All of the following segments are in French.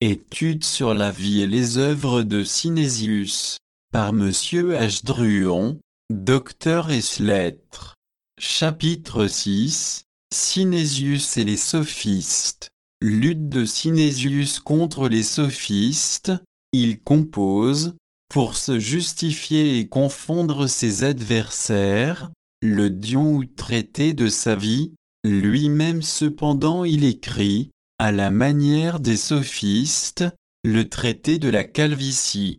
Étude sur la vie et les œuvres de Synésius, par Monsieur H. Druon, docteur ès lettres. Chapitre 6, Synésius et les sophistes. Lutte de Synésius contre les sophistes. Il compose, pour se justifier et confondre ses adversaires, le Dion ou traité de sa vie. Lui-même cependant il écrit, à la manière des sophistes, le traité de la calvitie.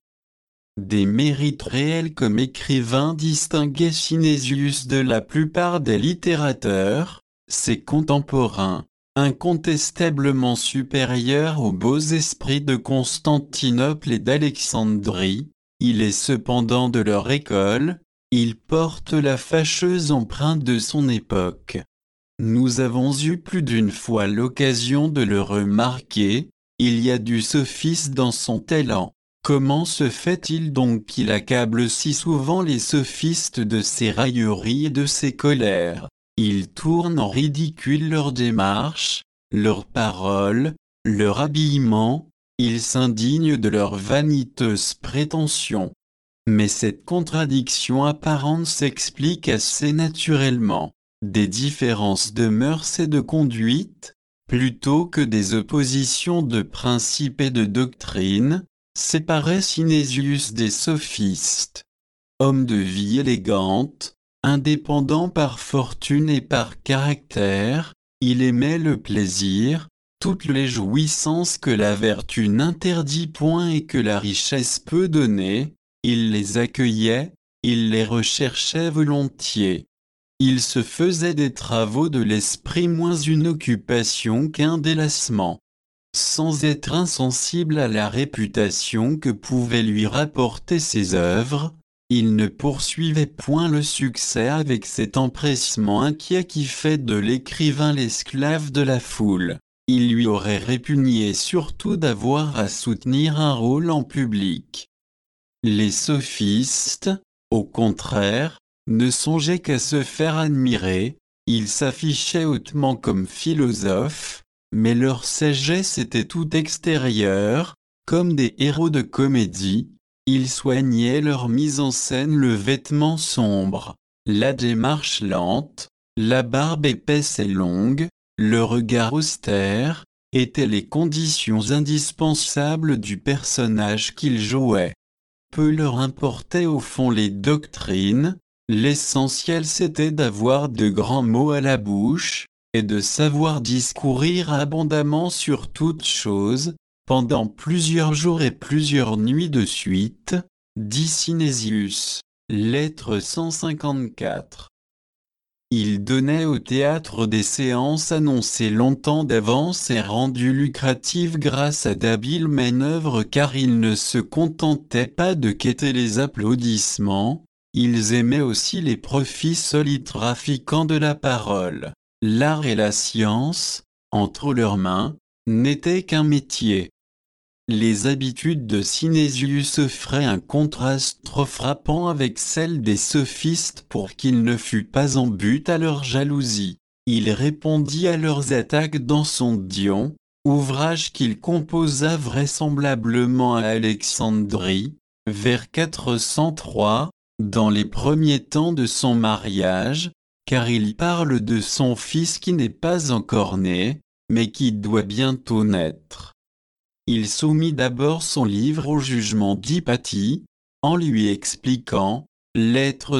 Des mérites réels comme écrivain distinguait Synésius de la plupart des littérateurs, ses contemporains, incontestablement supérieurs aux beaux esprits de Constantinople et d'Alexandrie. Il est cependant de leur école, il porte la fâcheuse empreinte de son époque. Nous avons eu plus d'une fois l'occasion de le remarquer, il y a du sophisme dans son talent. Comment se fait-il donc qu'il accable si souvent les sophistes de ses railleries et de ses colères? Il tourne en ridicule leur démarche, leurs paroles, leur habillement, il s'indigne de leurs vaniteuses prétentions. Mais cette contradiction apparente s'explique assez naturellement. Des différences de mœurs et de conduite, plutôt que des oppositions de principes et de doctrine, séparaient Synésius des sophistes. Homme de vie élégante, indépendant par fortune et par caractère, il aimait le plaisir, toutes les jouissances que la vertu n'interdit point et que la richesse peut donner, il les accueillait, il les recherchait volontiers. Il se faisait des travaux de l'esprit moins une occupation qu'un délassement. Sans être insensible à la réputation que pouvaient lui rapporter ses œuvres, il ne poursuivait point le succès avec cet empressement inquiet qui fait de l'écrivain l'esclave de la foule. Il lui aurait répugné surtout d'avoir à soutenir un rôle en public. Les sophistes, au contraire, ne songeaient qu'à se faire admirer, ils s'affichaient hautement comme philosophes, mais leur sagesse était tout extérieure, comme des héros de comédie, ils soignaient leur mise en scène le vêtement sombre, la démarche lente, la barbe épaisse et longue, le regard austère, étaient les conditions indispensables du personnage qu'ils jouaient. Peu leur importait au fond les doctrines, l'essentiel c'était d'avoir de grands mots à la bouche, et de savoir discourir abondamment sur toutes choses, pendant plusieurs jours et plusieurs nuits de suite, dit Synésius, lettre 154. Il donnait au théâtre des séances annoncées longtemps d'avance et rendues lucratives grâce à d'habiles manœuvres car ils ne se contentaient pas de quêter les applaudissements, ils aimaient aussi les profits solides trafiquants de la parole. L'art et la science, entre leurs mains, n'étaient qu'un métier. Les habitudes de Synésius offraient un contraste trop frappant avec celles des sophistes pour qu'il ne fût pas en butte à leur jalousie. Il répondit à leurs attaques dans son Dion, ouvrage qu'il composa vraisemblablement à Alexandrie, vers 403, dans les premiers temps de son mariage, car il y parle de son fils qui n'est pas encore né, mais qui doit bientôt naître. Il soumit d'abord son livre au jugement d'Hypatie, en lui expliquant, lettre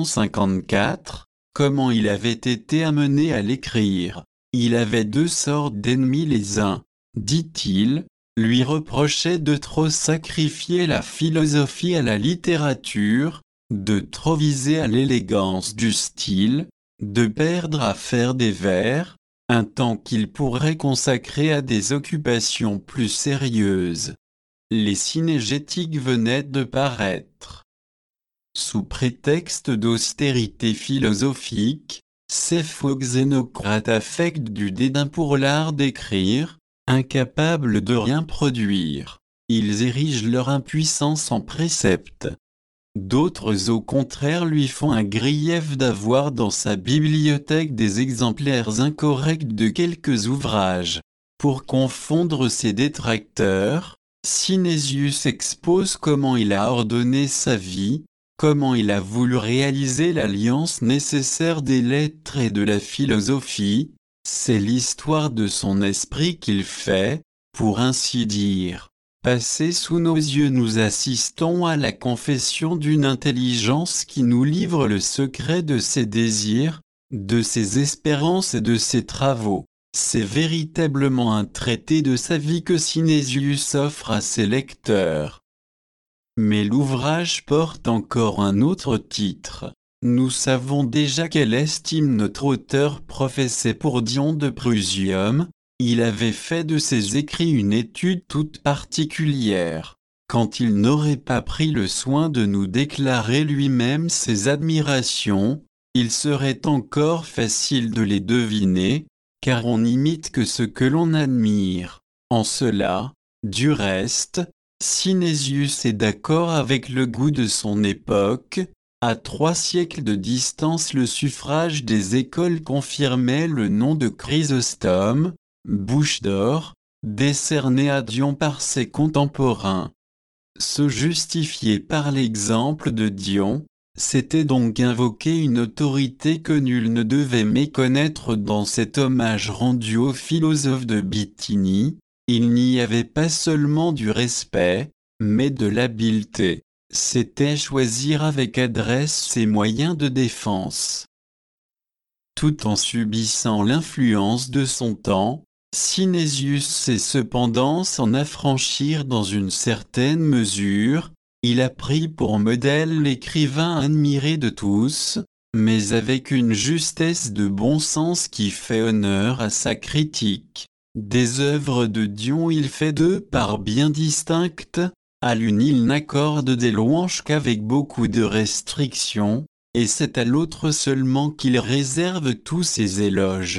154, comment il avait été amené à l'écrire. Il avait deux sortes d'ennemis, les uns, dit-il, lui reprochaient de trop sacrifier la philosophie à la littérature, de trop viser à l'élégance du style, de perdre à faire des vers, un temps qu'il pourrait consacrer à des occupations plus sérieuses. Les synégétiques venaient de paraître. Sous prétexte d'austérité philosophique, ces faux xénocrates affectent du dédain pour l'art d'écrire, incapables de rien produire. Ils érigent leur impuissance en précepte. D'autres au contraire lui font un grief d'avoir dans sa bibliothèque des exemplaires incorrects de quelques ouvrages. Pour confondre ses détracteurs, Synesius expose comment il a ordonné sa vie, comment il a voulu réaliser l'alliance nécessaire des lettres et de la philosophie. C'est l'histoire de son esprit qu'il fait, pour ainsi dire, passer sous nos yeux. Nous assistons à la confession d'une intelligence qui nous livre le secret de ses désirs, de ses espérances et de ses travaux. C'est véritablement un traité de sa vie que Synesius offre à ses lecteurs. Mais l'ouvrage porte encore un autre titre. Nous savons déjà quelle estime notre auteur professait pour Dion de Prusium. Il avait fait de ses écrits une étude toute particulière. Quand il n'aurait pas pris le soin de nous déclarer lui-même ses admirations, il serait encore facile de les deviner, car on n'imite que ce que l'on admire. En cela, du reste, Synesius est d'accord avec le goût de son époque. À 3 siècles de distance, le suffrage des écoles confirmait le nom de Chrysostome, bouche d'or, décerné à Dion par ses contemporains. Se justifier par l'exemple de Dion, c'était donc invoquer une autorité que nul ne devait méconnaître. Dans cet hommage rendu au philosophe de Bithynie, il n'y avait pas seulement du respect, mais de l'habileté. C'était choisir avec adresse ses moyens de défense. Tout en subissant l'influence de son temps, Synesius sait cependant s'en affranchir dans une certaine mesure. Il a pris pour modèle l'écrivain admiré de tous, mais avec une justesse de bon sens qui fait honneur à sa critique. Des œuvres de Dion il fait deux parts bien distinctes. À l'une il n'accorde des louanges qu'avec beaucoup de restrictions, et c'est à l'autre seulement qu'il réserve tous ses éloges.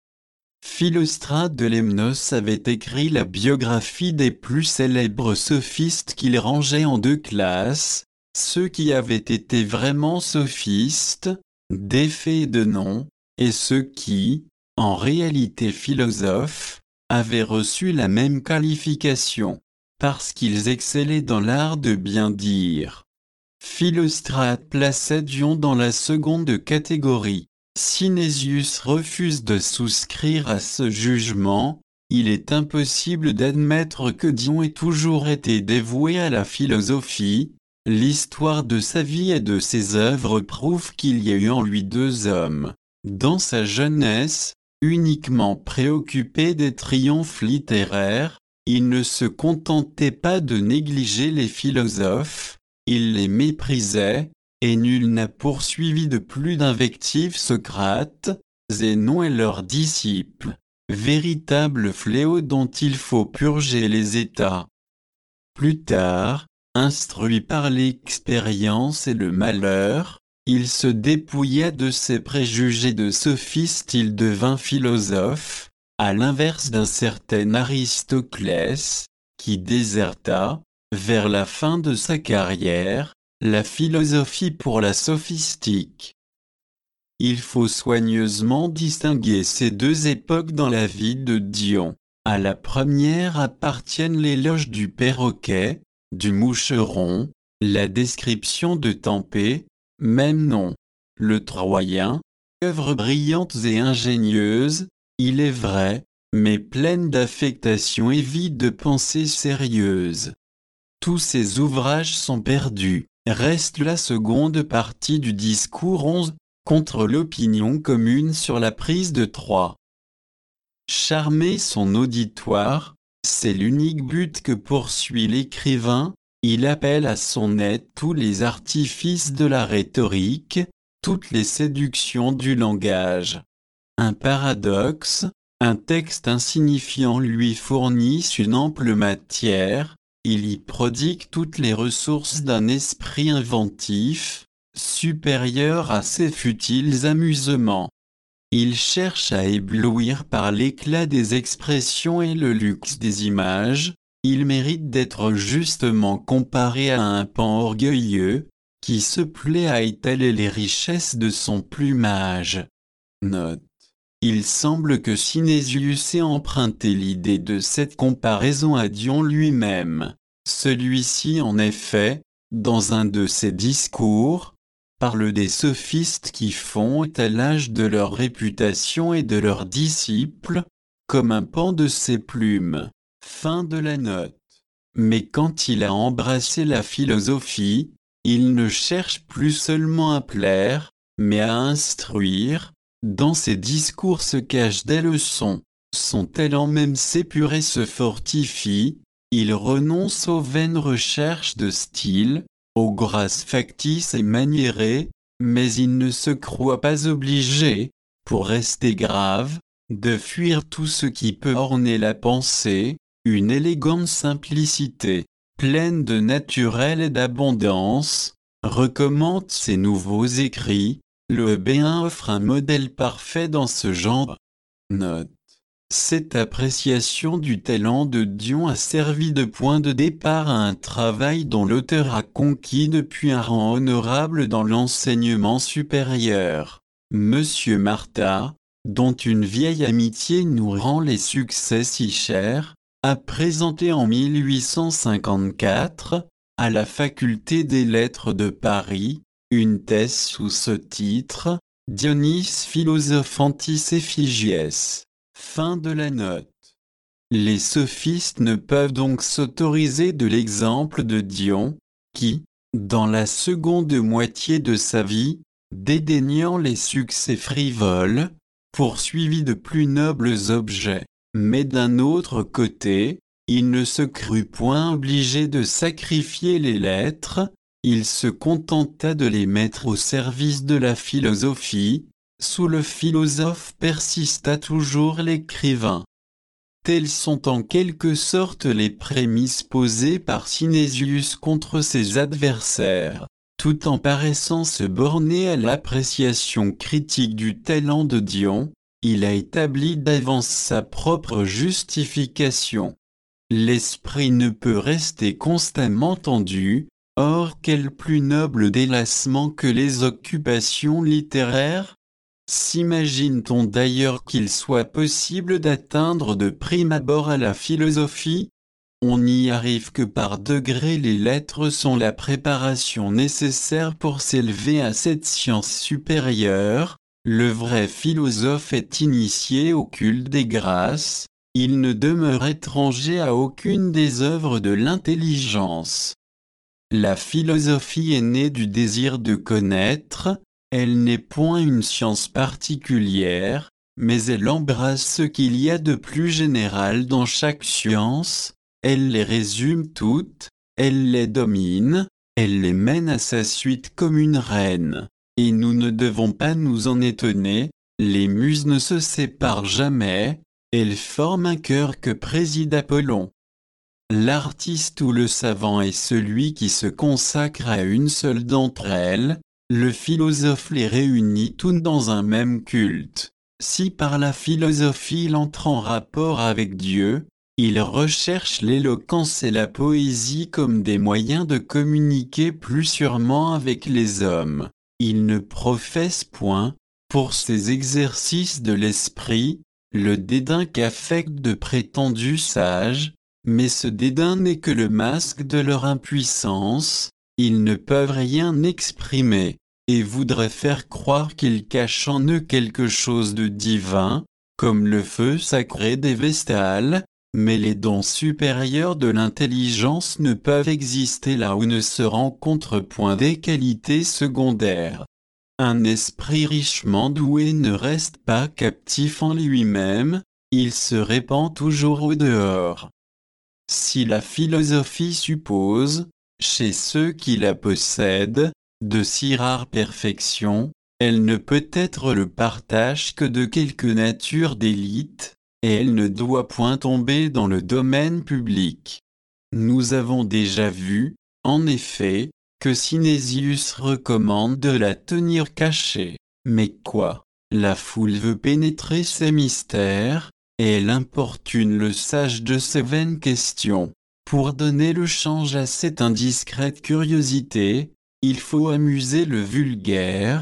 Philostrate de Lemnos avait écrit la biographie des plus célèbres sophistes qu'il rangeait en 2 classes, ceux qui avaient été vraiment sophistes, d'effet et de nom, et ceux qui, en réalité philosophes, avaient reçu la même qualification, parce qu'ils excellaient dans l'art de bien dire. Philostrate plaçait Dion dans la seconde catégorie. Synesius refuse de souscrire à ce jugement. Il est impossible d'admettre que Dion ait toujours été dévoué à la philosophie. L'histoire de sa vie et de ses œuvres prouve qu'il y a eu en lui 2 hommes. Dans sa jeunesse, uniquement préoccupé des triomphes littéraires, il ne se contentait pas de négliger les philosophes, il les méprisait, et nul n'a poursuivi de plus d'invectives Socrate, Zénon et leurs disciples, véritable fléau dont il faut purger les états. Plus tard, instruit par l'expérience et le malheur, il se dépouilla de ses préjugés de sophiste, il devint philosophe, à l'inverse d'un certain Aristoclès, qui déserta, vers la fin de sa carrière, la philosophie pour la sophistique. Il faut soigneusement distinguer ces 2 époques dans la vie de Dion. À la première appartiennent l'éloge du perroquet, du moucheron, la description de Tempée, même nom. Le Troyen, œuvre brillante et ingénieuse, il est vrai, mais pleine d'affectation et vide de pensées sérieuses. Tous ces ouvrages sont perdus. Reste la seconde partie du discours 11, contre l'opinion commune sur la prise de Troie. Charmer son auditoire, c'est l'unique but que poursuit l'écrivain. Il appelle à son aide tous les artifices de la rhétorique, toutes les séductions du langage. Un paradoxe, un texte insignifiant lui fournissent une ample matière. Il y prodigue toutes les ressources d'un esprit inventif, supérieur à ses futiles amusements. Il cherche à éblouir par l'éclat des expressions et le luxe des images. Il mérite d'être justement comparé à un paon orgueilleux, qui se plaît à étaler les richesses de son plumage. Note. Il semble que Sinésius ait emprunté l'idée de cette comparaison à Dion lui-même. Celui-ci en effet, dans un de ses discours, parle des sophistes qui font étalage de leur réputation et de leurs disciples, comme un paon de ses plumes. Fin de la note. Mais quand il a embrassé la philosophie, il ne cherche plus seulement à plaire, mais à instruire. Dans ses discours se cachent des leçons. Son talent même s'épure et se fortifie. Il renonce aux vaines recherches de style, aux grâces factices et maniérées, mais il ne se croit pas obligé, pour rester grave, de fuir tout ce qui peut orner la pensée. Une élégante simplicité, pleine de naturel et d'abondance, recommande ses nouveaux écrits. Le Béin offre un modèle parfait dans ce genre. Note. Cette appréciation du talent de Dion a servi de point de départ à un travail dont l'auteur a conquis depuis un rang honorable dans l'enseignement supérieur. Monsieur Martha, dont une vieille amitié nous rend les succès si chers, a présenté en 1854, à la Faculté des Lettres de Paris, une thèse sous ce titre, Dionys Philosophantis Effigies. Fin de la note. Les sophistes ne peuvent donc s'autoriser de l'exemple de Dion, qui, dans la seconde moitié de sa vie, dédaignant les succès frivoles, poursuivit de plus nobles objets. Mais d'un autre côté, il ne se crut point obligé de sacrifier les lettres, il se contenta de les mettre au service de la philosophie. Sous le philosophe persista toujours l'écrivain. Telles sont en quelque sorte les prémices posées par Sinésius contre ses adversaires. Tout en paraissant se borner à l'appréciation critique du talent de Dion, il a établi d'avance sa propre justification. L'esprit ne peut rester constamment tendu, or quel plus noble délassement que les occupations littéraires? S'imagine-t-on d'ailleurs qu'il soit possible d'atteindre de prime abord à la philosophie? On n'y arrive que par degrés. Les lettres sont la préparation nécessaire pour s'élever à cette science supérieure. Le vrai philosophe est initié au culte des grâces, il ne demeure étranger à aucune des œuvres de l'intelligence. La philosophie est née du désir de connaître, elle n'est point une science particulière, mais elle embrasse ce qu'il y a de plus général dans chaque science, elle les résume toutes, elle les domine, elle les mène à sa suite comme une reine. Et nous ne devons pas nous en étonner, les muses ne se séparent jamais, elles forment un chœur que préside Apollon. L'artiste ou le savant est celui qui se consacre à une seule d'entre elles, le philosophe les réunit toutes dans un même culte. Si par la philosophie il entre en rapport avec Dieu, il recherche l'éloquence et la poésie comme des moyens de communiquer plus sûrement avec les hommes. Il ne professe point, pour ces exercices de l'esprit, le dédain qu'affectent de prétendus sages, mais ce dédain n'est que le masque de leur impuissance, ils ne peuvent rien exprimer, et voudraient faire croire qu'ils cachent en eux quelque chose de divin, comme le feu sacré des Vestales, mais les dons supérieurs de l'intelligence ne peuvent exister là où ne se rencontrent point des qualités secondaires. Un esprit richement doué ne reste pas captif en lui-même, il se répand toujours au dehors. Si la philosophie suppose, chez ceux qui la possèdent, de si rares perfections, elle ne peut être le partage que de quelques natures d'élite, et elle ne doit point tomber dans le domaine public. Nous avons déjà vu, en effet, que Sinésius recommande de la tenir cachée. Mais quoi? La foule veut pénétrer ses mystères, et elle importune le sage de ses vaines questions. Pour donner le change à cette indiscrète curiosité, il faut amuser le vulgaire,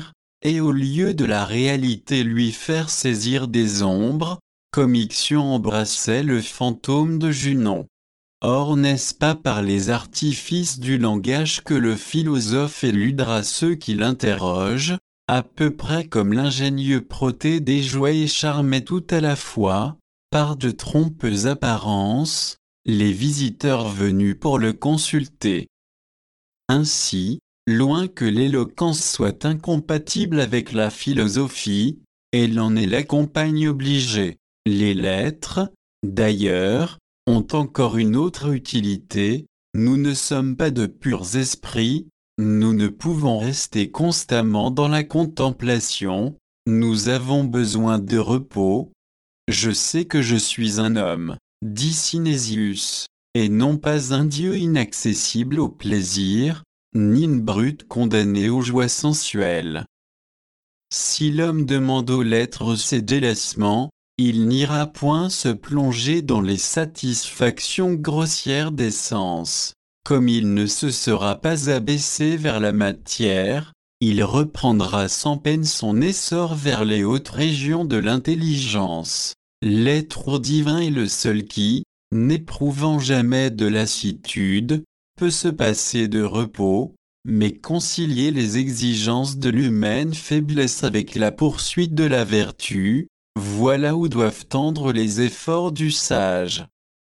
et au lieu de la réalité lui faire saisir des ombres, comme Ixion embrassait le fantôme de Junon. Or n'est-ce pas par les artifices du langage que le philosophe éludera ceux qui l'interrogent, à peu près comme l'ingénieux Protédée jouait et charmait tout à la fois, par de trompeuses apparences, les visiteurs venus pour le consulter. Ainsi, loin que l'éloquence soit incompatible avec la philosophie, elle en est la compagne obligée. Les lettres, d'ailleurs, ont encore une autre utilité, nous ne sommes pas de purs esprits, nous ne pouvons rester constamment dans la contemplation, nous avons besoin de repos. Je sais que je suis un homme, dit Sinésius, et non pas un dieu inaccessible au plaisir, ni une brute condamnée aux joies sensuelles. Si l'homme demande aux lettres ses délaissements, il n'ira point se plonger dans les satisfactions grossières des sens. Comme il ne se sera pas abaissé vers la matière, il reprendra sans peine son essor vers les hautes régions de l'intelligence. L'être divin est le seul qui, n'éprouvant jamais de lassitude, peut se passer de repos, mais concilier les exigences de l'humaine faiblesse avec la poursuite de la vertu, voilà où doivent tendre les efforts du sage.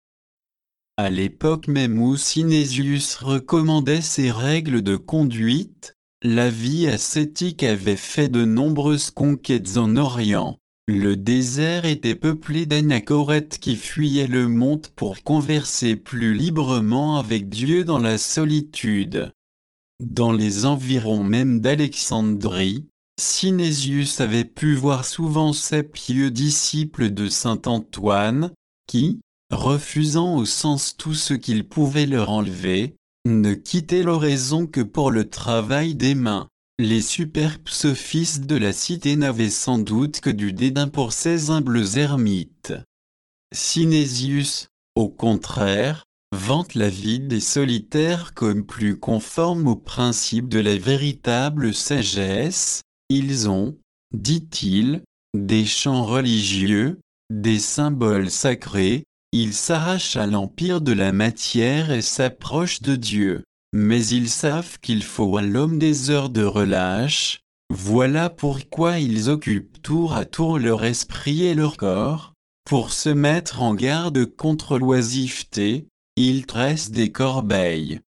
À l'époque même où Sinésius recommandait ces règles de conduite, la vie ascétique avait fait de nombreuses conquêtes en Orient. Le désert était peuplé d'anachorètes qui fuyaient le monde pour converser plus librement avec Dieu dans la solitude. Dans les environs même d'Alexandrie, Sinésius avait pu voir souvent ces pieux disciples de saint Antoine, qui, refusant au sens tout ce qu'il pouvait leur enlever, ne quittaient l'oraison que pour le travail des mains. Les superbes sophistes de la cité n'avaient sans doute que du dédain pour ces humbles ermites. Sinésius, au contraire, vante la vie des solitaires comme plus conforme aux principes de la véritable sagesse. Ils ont, dit-il, des chants religieux, des symboles sacrés, ils s'arrachent à l'empire de la matière et s'approchent de Dieu. Mais ils savent qu'il faut à l'homme des heures de relâche, voilà pourquoi ils occupent tour à tour leur esprit et leur corps. Pour se mettre en garde contre l'oisiveté, ils tressent des corbeilles.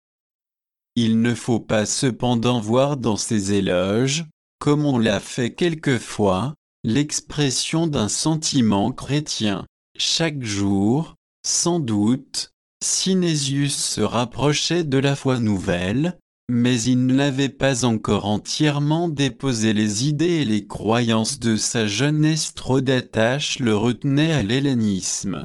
Il ne faut pas cependant voir dans ces éloges, comme on l'a fait quelquefois, l'expression d'un sentiment chrétien. Chaque jour, sans doute, Sinésius se rapprochait de la foi nouvelle, mais il n'avait pas encore entièrement déposé les idées et les croyances de sa jeunesse. Trop d'attaches le retenaient à l'hellénisme.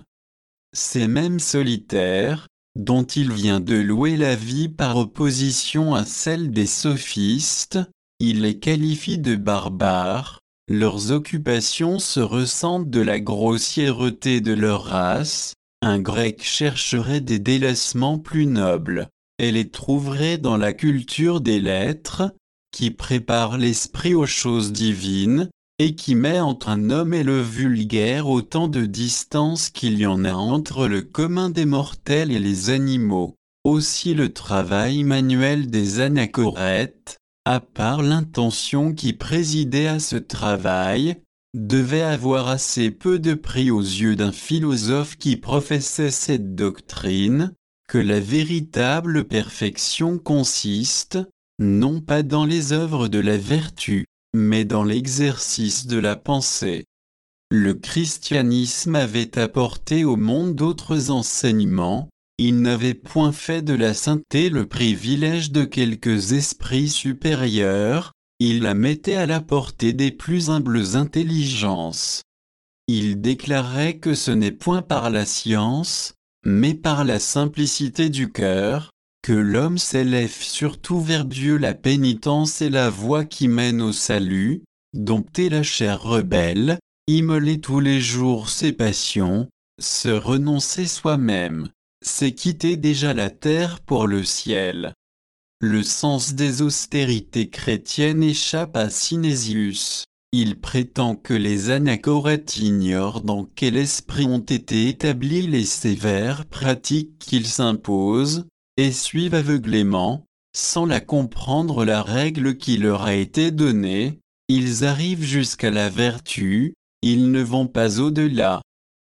Ces mêmes solitaires, dont il vient de louer la vie par opposition à celle des sophistes, il les qualifie de barbares. Leurs occupations se ressentent de la grossièreté de leur race. Un grec chercherait des délaissements plus nobles, et les trouverait dans la culture des lettres, qui prépare l'esprit aux choses divines, et qui met entre un homme et le vulgaire autant de distance qu'il y en a entre le commun des mortels et les animaux. Aussi le travail manuel des anachorètes, à part l'intention qui présidait à ce travail, devait avoir assez peu de prix aux yeux d'un philosophe qui professait cette doctrine, que la véritable perfection consiste, non pas dans les œuvres de la vertu, mais dans l'exercice de la pensée. Le christianisme avait apporté au monde d'autres enseignements, il n'avait point fait de la sainteté le privilège de quelques esprits supérieurs, il la mettait à la portée des plus humbles intelligences. Il déclarait que ce n'est point par la science, mais par la simplicité du cœur, que l'homme s'élève surtout vers Dieu. La pénitence est la voie qui mène au salut, dompter la chair rebelle, immoler tous les jours ses passions, se renoncer soi-même, c'est quitter déjà la terre pour le ciel. Le sens des austérités chrétiennes échappe à Synésius. Il prétend que les anachorètes ignorent dans quel esprit ont été établies les sévères pratiques qu'ils s'imposent, et suivent aveuglément, sans la comprendre la règle qui leur a été donnée. Ils arrivent jusqu'à la vertu, ils ne vont pas au-delà.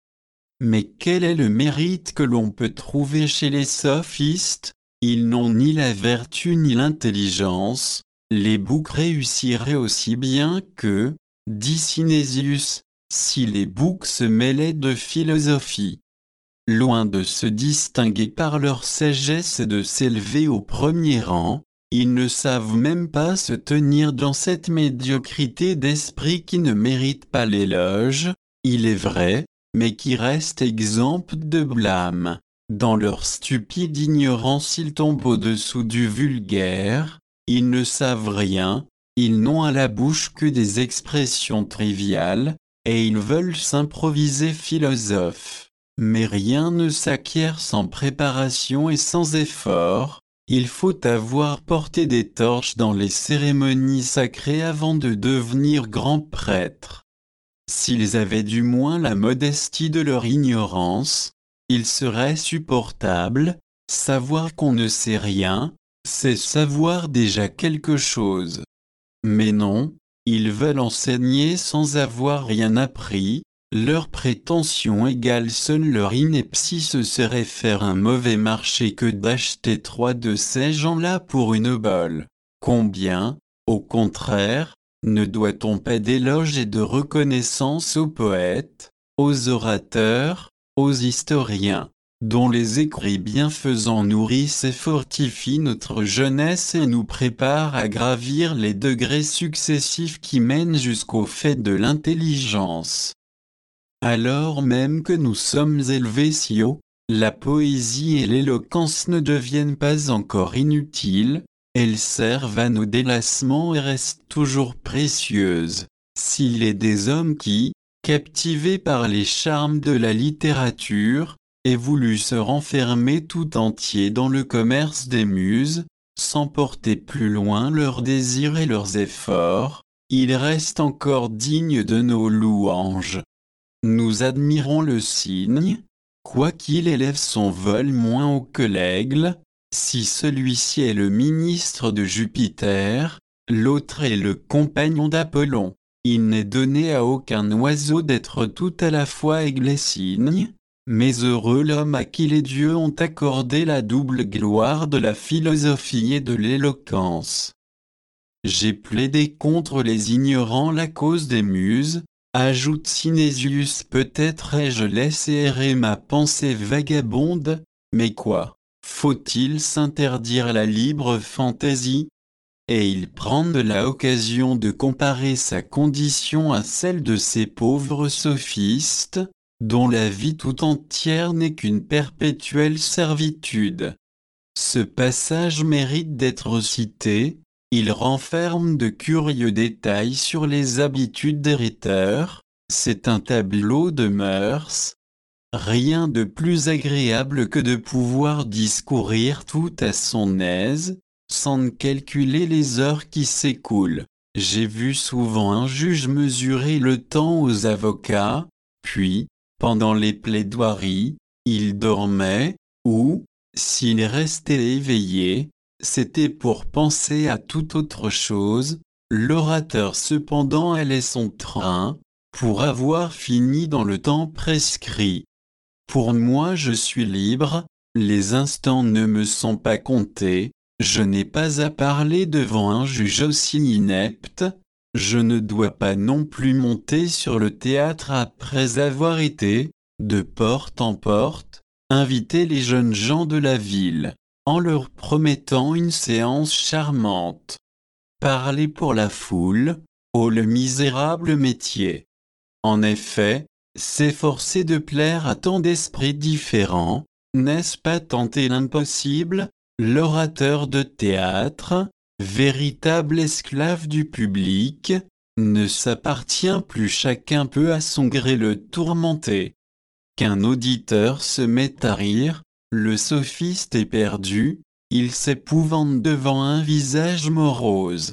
Mais quel est le mérite que l'on peut trouver chez les sophistes? Ils n'ont ni la vertu ni l'intelligence. Les boucs réussiraient aussi bien que, dit Synésius, si les boucs se mêlaient de philosophie. Loin de se distinguer par leur sagesse et de s'élever au premier rang, ils ne savent même pas se tenir dans cette médiocrité d'esprit qui ne mérite pas l'éloge, il est vrai, mais qui reste exempt de blâme. Dans leur stupide ignorance ils tombent au-dessous du vulgaire, ils ne savent rien, ils n'ont à la bouche que des expressions triviales, et ils veulent s'improviser philosophes. Mais rien ne s'acquiert sans préparation et sans effort. Il faut avoir porté des torches dans les cérémonies sacrées avant de devenir grand prêtre. S'ils avaient du moins la modestie de leur ignorance, il serait supportable. Savoir qu'on ne sait rien, c'est savoir déjà quelque chose. Mais non, ils veulent enseigner sans avoir rien appris. Leur prétention égale seule leur ineptie. Ce serait faire un mauvais marché que d'acheter 3 de ces gens-là pour une obole. Combien, au contraire, ne doit-on pas d'éloges et de reconnaissance aux poètes, aux orateurs, aux historiens, dont les écrits bienfaisants nourrissent et fortifient notre jeunesse et nous préparent à gravir les degrés successifs qui mènent jusqu'au fait de l'intelligence. Alors même que nous sommes élevés si haut, la poésie et l'éloquence ne deviennent pas encore inutiles, elles servent à nos délassements et restent toujours précieuses. S'il est des hommes qui, captivés par les charmes de la littérature, aient voulu se renfermer tout entier dans le commerce des muses, sans porter plus loin leurs désirs et leurs efforts, ils restent encore dignes de nos louanges. Nous admirons le cygne, quoiqu'il élève son vol moins haut que l'aigle. Si celui-ci est le ministre de Jupiter, l'autre est le compagnon d'Apollon. Il n'est donné à aucun oiseau d'être tout à la fois aigle et cygne, mais heureux l'homme à qui les dieux ont accordé la double gloire de la philosophie et de l'éloquence. J'ai plaidé contre les ignorants la cause des muses, ajoute Synésius. Peut-être ai-je laissé errer ma pensée vagabonde, mais quoi? Faut-il s'interdire la libre fantaisie? Et il prend de la occasion de comparer sa condition à celle de ces pauvres sophistes, dont la vie tout entière n'est qu'une perpétuelle servitude. Ce passage mérite d'être cité. Il renferme de curieux détails sur les habitudes des rhéteurs. C'est un tableau de mœurs. Rien de plus agréable que de pouvoir discourir tout à son aise, sans calculer les heures qui s'écoulent. J'ai vu souvent un juge mesurer le temps aux avocats, puis, pendant les plaidoiries, il dormait, ou, s'il restait éveillé, c'était pour penser à toute autre chose. L'orateur cependant allait son train, pour avoir fini dans le temps prescrit. Pour moi je suis libre, les instants ne me sont pas comptés, je n'ai pas à parler devant un juge aussi inepte, je ne dois pas non plus monter sur le théâtre après avoir été, de porte en porte, inviter les jeunes gens de la ville, en leur promettant une séance charmante. Parler pour la foule, oh le misérable métier! En effet, s'efforcer de plaire à tant d'esprits différents, n'est-ce pas tenter l'impossible? L'orateur de théâtre, véritable esclave du public, ne s'appartient plus, chacun peut à son gré le tourmenter. Qu'un auditeur se mette à rire, le sophiste est perdu, il s'épouvante devant un visage morose.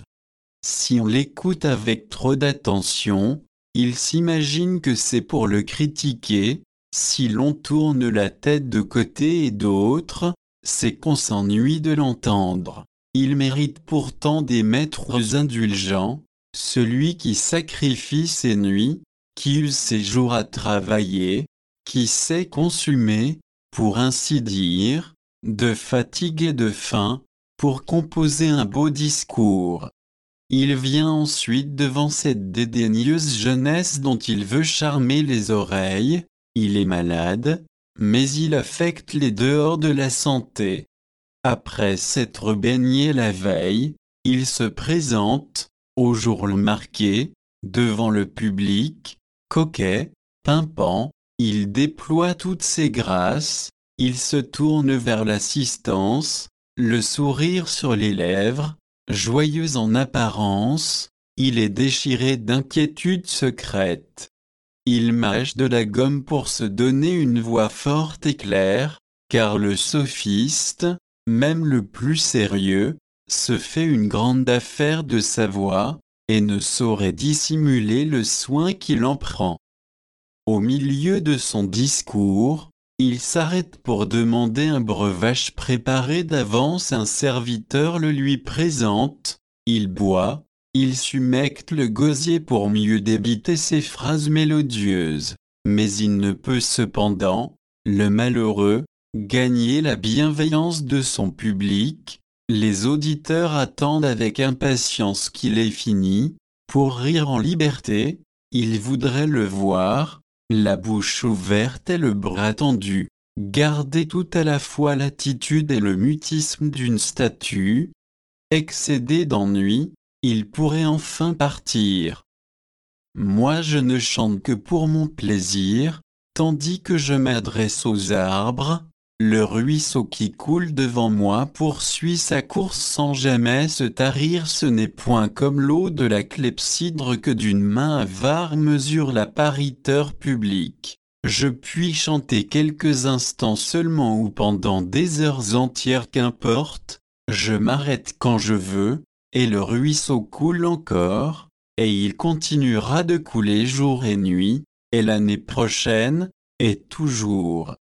Si on l'écoute avec trop d'attention, il s'imagine que c'est pour le critiquer. Si l'on tourne la tête de côté et d'autre, c'est qu'on s'ennuie de l'entendre. Il mérite pourtant des maîtres indulgents, celui qui sacrifie ses nuits, qui use ses jours à travailler, qui sait consumer, pour ainsi dire, de fatigue et de faim, pour composer un beau discours. Il vient ensuite devant cette dédaigneuse jeunesse dont il veut charmer les oreilles. Il est malade, mais il affecte les dehors de la santé. Après s'être baigné la veille, il se présente, au jour marqué, devant le public, coquet, pimpant, il déploie toutes ses grâces, il se tourne vers l'assistance, le sourire sur les lèvres, joyeux en apparence, il est déchiré d'inquiétude secrète. Il mâche de la gomme pour se donner une voix forte et claire, car le sophiste, même le plus sérieux, se fait une grande affaire de sa voix, et ne saurait dissimuler le soin qu'il en prend. Au milieu de son discours, il s'arrête pour demander un breuvage préparé d'avance. Un serviteur le lui présente, il boit, il smecte le gosier pour mieux débiter ses phrases mélodieuses, mais il ne peut cependant, le malheureux, gagner la bienveillance de son public. Les auditeurs attendent avec impatience qu'il ait fini, pour rire en liberté. Ils voudraient le voir, la bouche ouverte et le bras tendu, garder tout à la fois l'attitude et le mutisme d'une statue. Excédé d'ennui, il pourrait enfin partir. Moi je ne chante que pour mon plaisir, tandis que je m'adresse aux arbres. Le ruisseau qui coule devant moi poursuit sa course sans jamais se tarir. Ce n'est point comme l'eau de la clepsydre que d'une main avare mesure la pariteur publique. Je puis chanter quelques instants seulement ou pendant des heures entières, qu'importe, je m'arrête quand je veux, et le ruisseau coule encore, et il continuera de couler jour et nuit, et l'année prochaine, et toujours.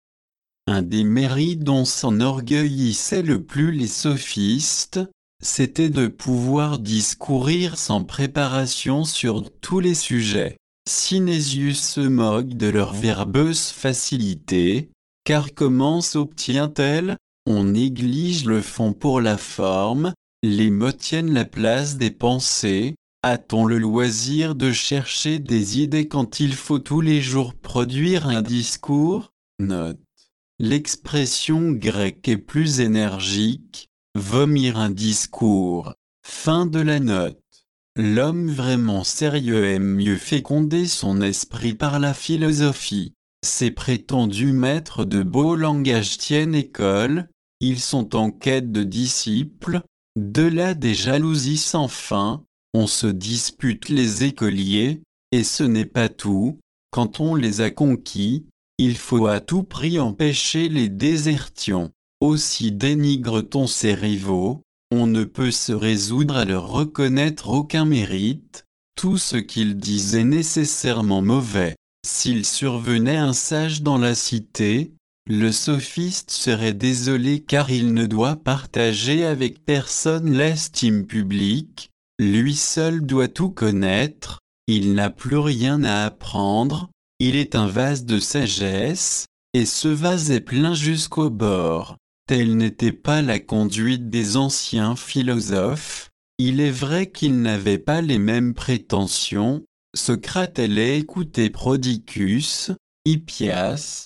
Un des mérites dont s'enorgueillissaient le plus les sophistes, c'était de pouvoir discourir sans préparation sur tous les sujets. Sinésius se moque de leur verbeuse facilité, car comment s'obtient-elle? On néglige le fond pour la forme, les mots tiennent la place des pensées. A-t-on le loisir de chercher des idées quand il faut tous les jours produire un discours? Note. L'expression grecque est plus énergique, vomir un discours. Fin de la note. L'homme vraiment sérieux aime mieux féconder son esprit par la philosophie. Ces prétendus maîtres de beau langage tiennent école, ils sont en quête de disciples. De là des jalousies sans fin, on se dispute les écoliers, et ce n'est pas tout. Quand on les a conquis, il faut à tout prix empêcher les désertions. Aussi dénigre-t-on ses rivaux, on ne peut se résoudre à leur reconnaître aucun mérite. Tout ce qu'ils disent est nécessairement mauvais. S'il survenait un sage dans la cité, le sophiste serait désolé car il ne doit partager avec personne l'estime publique. Lui seul doit tout connaître, il n'a plus rien à apprendre. Il est un vase de sagesse, et ce vase est plein jusqu'au bord. Telle n'était pas la conduite des anciens philosophes. Il est vrai qu'ils n'avaient pas les mêmes prétentions. Socrate allait écouter Prodicus, Hippias,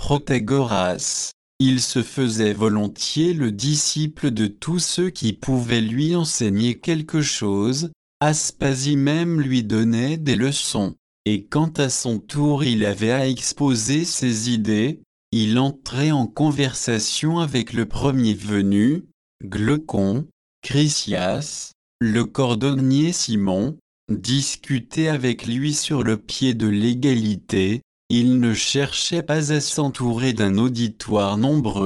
Protagoras. Il se faisait volontiers le disciple de tous ceux qui pouvaient lui enseigner quelque chose. Aspasie même lui donnait des leçons. Et quand à son tour il avait à exposer ses idées, il entrait en conversation avec le premier venu, Glaucon, Critias, le cordonnier Simon, discutait avec lui sur le pied de l'égalité. Il ne cherchait pas à s'entourer d'un auditoire nombreux.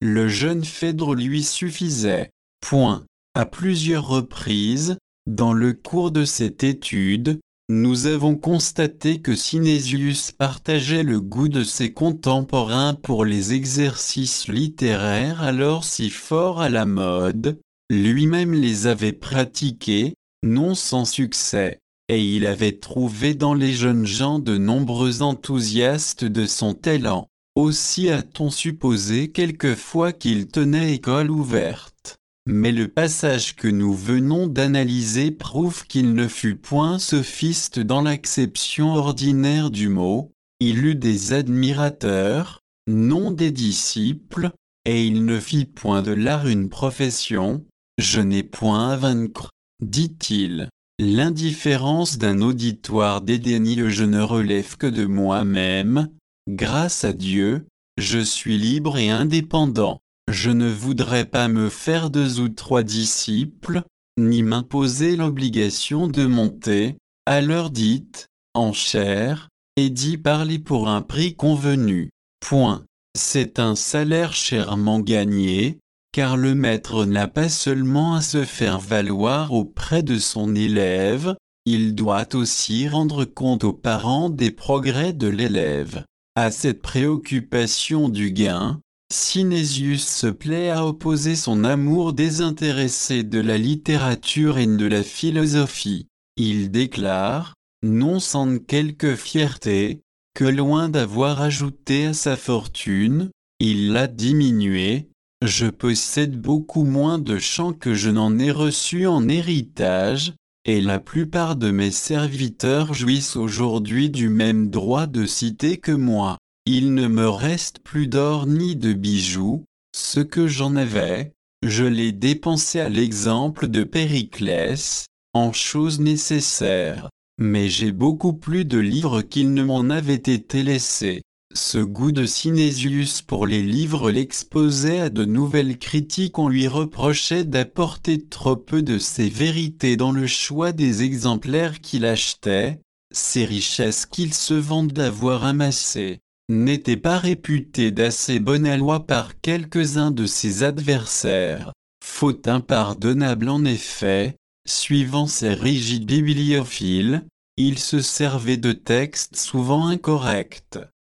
le jeune Phèdre lui suffisait. Point. À plusieurs reprises, dans le cours de cette étude, nous avons constaté que Sinésius partageait le goût de ses contemporains pour les exercices littéraires alors si forts à la mode, lui-même les avait pratiqués, non sans succès, et il avait trouvé dans les jeunes gens de nombreux enthousiastes de son talent. Aussi a-t-on supposé quelquefois qu'il tenait école ouverte. Mais le passage que nous venons d'analyser prouve qu'il ne fut point sophiste dans l'acception ordinaire du mot, il eut des admirateurs, non des disciples, et il ne fit point de l'art une profession. Je n'ai point à vaincre, dit-il. L'indifférence d'un auditoire dédaigneux je ne relève que de moi-même. Grâce à Dieu, je suis libre et indépendant. Je ne voudrais pas me faire 2 ou 3 disciples, ni m'imposer l'obligation de monter, à l'heure dite, en chair, et d'y parler pour un prix convenu. Point. C'est un salaire chèrement gagné, car le maître n'a pas seulement à se faire valoir auprès de son élève, il doit aussi rendre compte aux parents des progrès de l'élève. À cette préoccupation du gain, Sinésius se plaît à opposer son amour désintéressé de la littérature et de la philosophie. Il déclare, non sans quelque fierté, que loin d'avoir ajouté à sa fortune, il l'a diminuée. Je possède beaucoup moins de champs que je n'en ai reçu en héritage, et la plupart de mes serviteurs jouissent aujourd'hui du même droit de cité que moi. Il ne me reste plus d'or ni de bijoux, ce que j'en avais, je l'ai dépensé à l'exemple de Périclès, en choses nécessaires, mais j'ai beaucoup plus de livres qu'il ne m'en avait été laissé. Ce goût de Sinésius pour les livres l'exposait à de nouvelles critiques. On lui reprochait d'apporter trop peu de sévérité dans le choix des exemplaires qu'il achetait. Ces richesses qu'il se vante d'avoir amassées n'étaient pas réputées d'assez bonne aloi par quelques-uns de ses adversaires. Faute impardonnable en effet, suivant ses rigides bibliophiles, il se servait de textes souvent incorrects.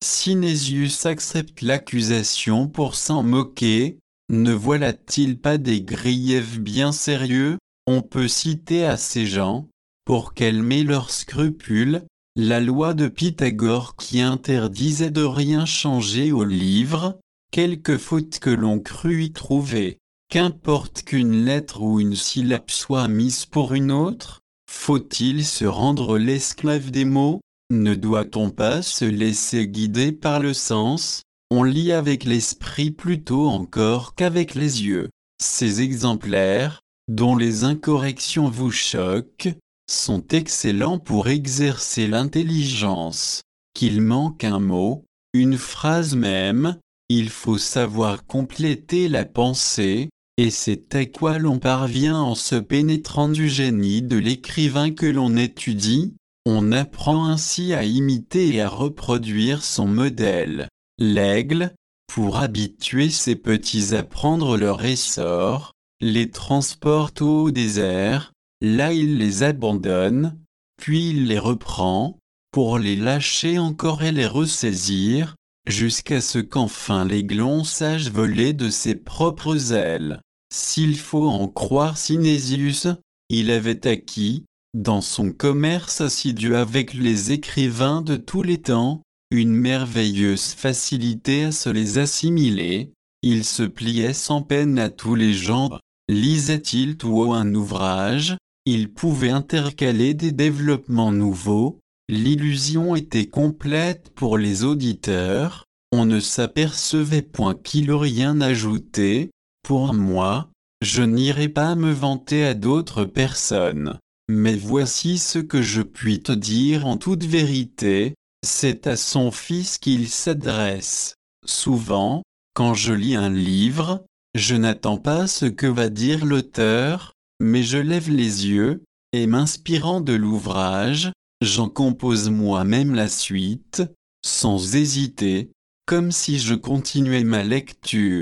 Sinésius accepte l'accusation pour s'en moquer. Ne voilà-t-il pas des griefs bien sérieux? On peut citer à ces gens, pour calmer leurs scrupules, la loi de Pythagore qui interdisait de rien changer au livre, quelque faute que l'on crût y trouver. Qu'importe qu'une lettre ou une syllabe soit mise pour une autre, faut-il se rendre l'esclave des mots? Ne doit-on pas se laisser guider par le sens? On lit avec l'esprit plutôt encore qu'avec les yeux. Ces exemplaires, dont les incorrections vous choquent, sont excellents pour exercer l'intelligence. Qu'il manque un mot, une phrase même, il faut savoir compléter la pensée, et c'est à quoi l'on parvient en se pénétrant du génie de l'écrivain que l'on étudie. On apprend ainsi à imiter et à reproduire son modèle. L'aigle, pour habituer ses petits à prendre leur essor, les transporte au désert, là il les abandonne, puis il les reprend, pour les lâcher encore et les ressaisir, jusqu'à ce qu'enfin l'aiglon sache voler de ses propres ailes. S'il faut en croire Sinésius, il avait acquis, dans son commerce assidu avec les écrivains de tous les temps, une merveilleuse facilité à se les assimiler. Il se pliait sans peine à tous les genres. Lisait-il tout haut un ouvrage, il pouvait intercaler des développements nouveaux. L'illusion était complète pour les auditeurs. On ne s'apercevait point qu'il eût rien ajouté. Pour moi, je n'irai pas me vanter à d'autres personnes. Mais voici ce que je puis te dire en toute vérité, c'est à son fils qu'il s'adresse. Souvent, quand je lis un livre, je n'attends pas ce que va dire l'auteur, mais je lève les yeux, et m'inspirant de l'ouvrage, j'en compose moi-même la suite, sans hésiter, comme si je continuais ma lecture.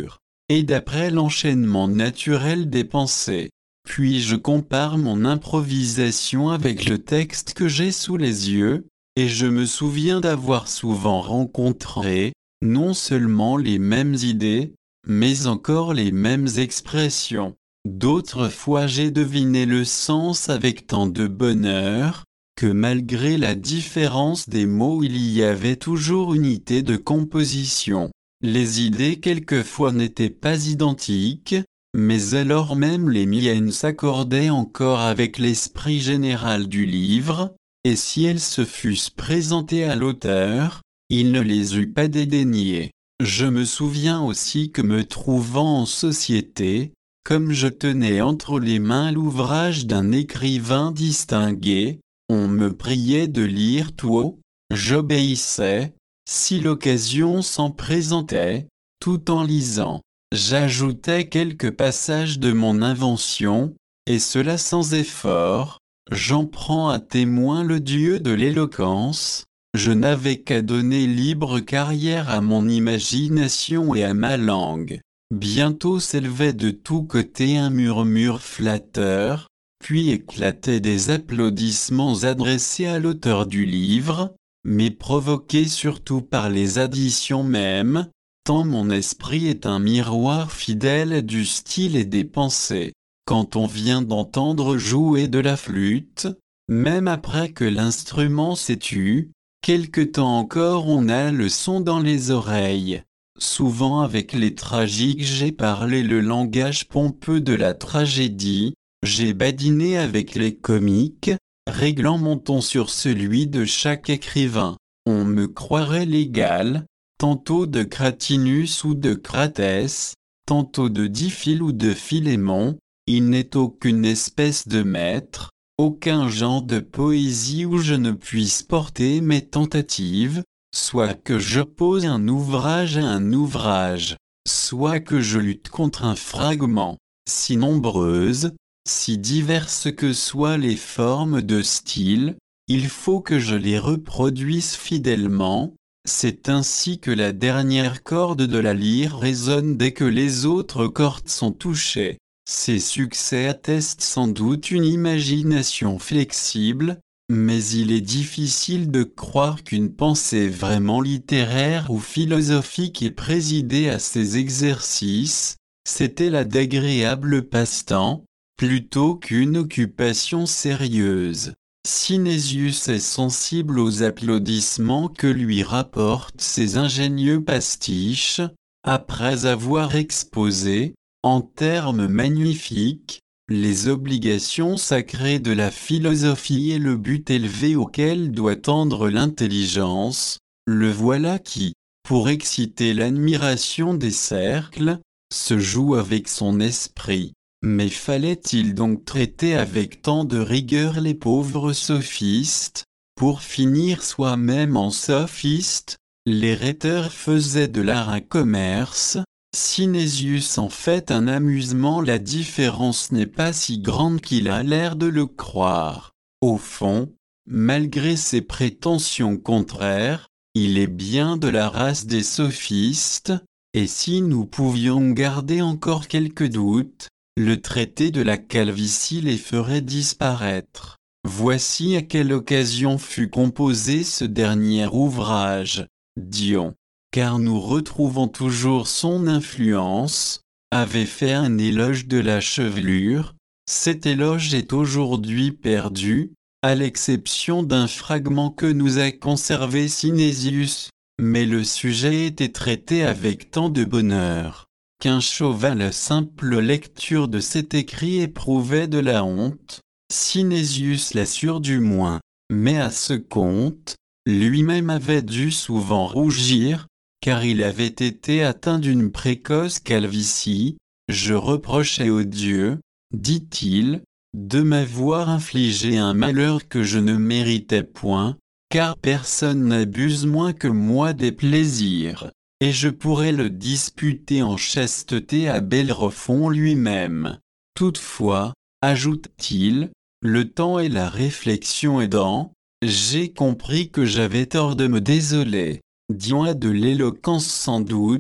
et d'après l'enchaînement naturel des pensées. Puis je compare mon improvisation avec le texte que j'ai sous les yeux, et je me souviens d'avoir souvent rencontré, non seulement les mêmes idées, mais encore les mêmes expressions. D'autres fois j'ai deviné le sens avec tant de bonheur, que malgré la différence des mots il y avait toujours unité de composition. Les idées quelquefois n'étaient pas identiques, mais alors même les miennes s'accordaient encore avec l'esprit général du livre, et si elles se fussent présentées à l'auteur, il ne les eût pas dédaignées. Je me souviens aussi que me trouvant en société, comme je tenais entre les mains l'ouvrage d'un écrivain distingué, on me priait de lire tout haut, j'obéissais, si l'occasion s'en présentait, tout en lisant. J'ajoutais quelques passages de mon invention, et cela sans effort, j'en prends à témoin le dieu de l'éloquence, je n'avais qu'à donner libre carrière à mon imagination et à ma langue. Bientôt s'élevait de tous côtés un murmure flatteur, puis éclataient des applaudissements adressés à l'auteur du livre, mais provoqués surtout par les additions mêmes, tant mon esprit est un miroir fidèle du style et des pensées. Quand on vient d'entendre jouer de la flûte, même après que l'instrument s'est tu, quelque temps encore on a le son dans les oreilles. Souvent avec les tragiques j'ai parlé le langage pompeux de la tragédie, j'ai badiné avec les comiques, réglant mon ton sur celui de chaque écrivain. On me croirait l'égal, tantôt de Cratinus ou de Cratès, tantôt de Diphile ou de Philémon, il n'est aucune espèce de maître, aucun genre de poésie où je ne puisse porter mes tentatives, soit que j'oppose un ouvrage à un ouvrage, soit que je lutte contre un fragment, si nombreuses, si diverses que soient les formes de style, il faut que je les reproduise fidèlement. C'est ainsi que la dernière corde de la lyre résonne dès que les autres cordes sont touchées. Ces succès attestent sans doute une imagination flexible, mais il est difficile de croire qu'une pensée vraiment littéraire ou philosophique ait présidé à ces exercices. C'était là d'agréables passe-temps, plutôt qu'une occupation sérieuse. Sinésius est sensible aux applaudissements que lui rapportent ces ingénieux pastiches, après avoir exposé, en termes magnifiques, les obligations sacrées de la philosophie et le but élevé auquel doit tendre l'intelligence, le voilà qui, pour exciter l'admiration des cercles, se joue avec son esprit. Mais fallait-il donc traiter avec tant de rigueur les pauvres sophistes, pour finir soi-même en sophiste? Les rhéteurs faisaient de l'art un commerce, Sinésius en fait un amusement. La différence n'est pas si grande qu'il a l'air de le croire. Au fond, malgré ses prétentions contraires, il est bien de la race des sophistes, et si nous pouvions garder encore quelques doutes, le traité de la calvitie les ferait disparaître. Voici à quelle occasion fut composé ce dernier ouvrage, Dion, car nous retrouvons toujours son influence, avait fait un éloge de la chevelure. Cet éloge est aujourd'hui perdu, à l'exception d'un fragment que nous a conservé Sinésius, mais le sujet était traité avec tant de bonheur qu'un chauve à la simple lecture de cet écrit éprouvait de la honte. Sinésius l'assure du moins, mais à ce compte, lui-même avait dû souvent rougir, car il avait été atteint d'une précoce calvitie. Je reprochais au Dieu, dit-il, de m'avoir infligé un malheur que je ne méritais point, car personne n'abuse moins que moi des plaisirs. Et je pourrais le disputer en chasteté à Bellerophon lui-même. Toutefois, ajoute-t-il, le temps et la réflexion aidant, j'ai compris que j'avais tort de me désoler. Dion a de l'éloquence sans doute,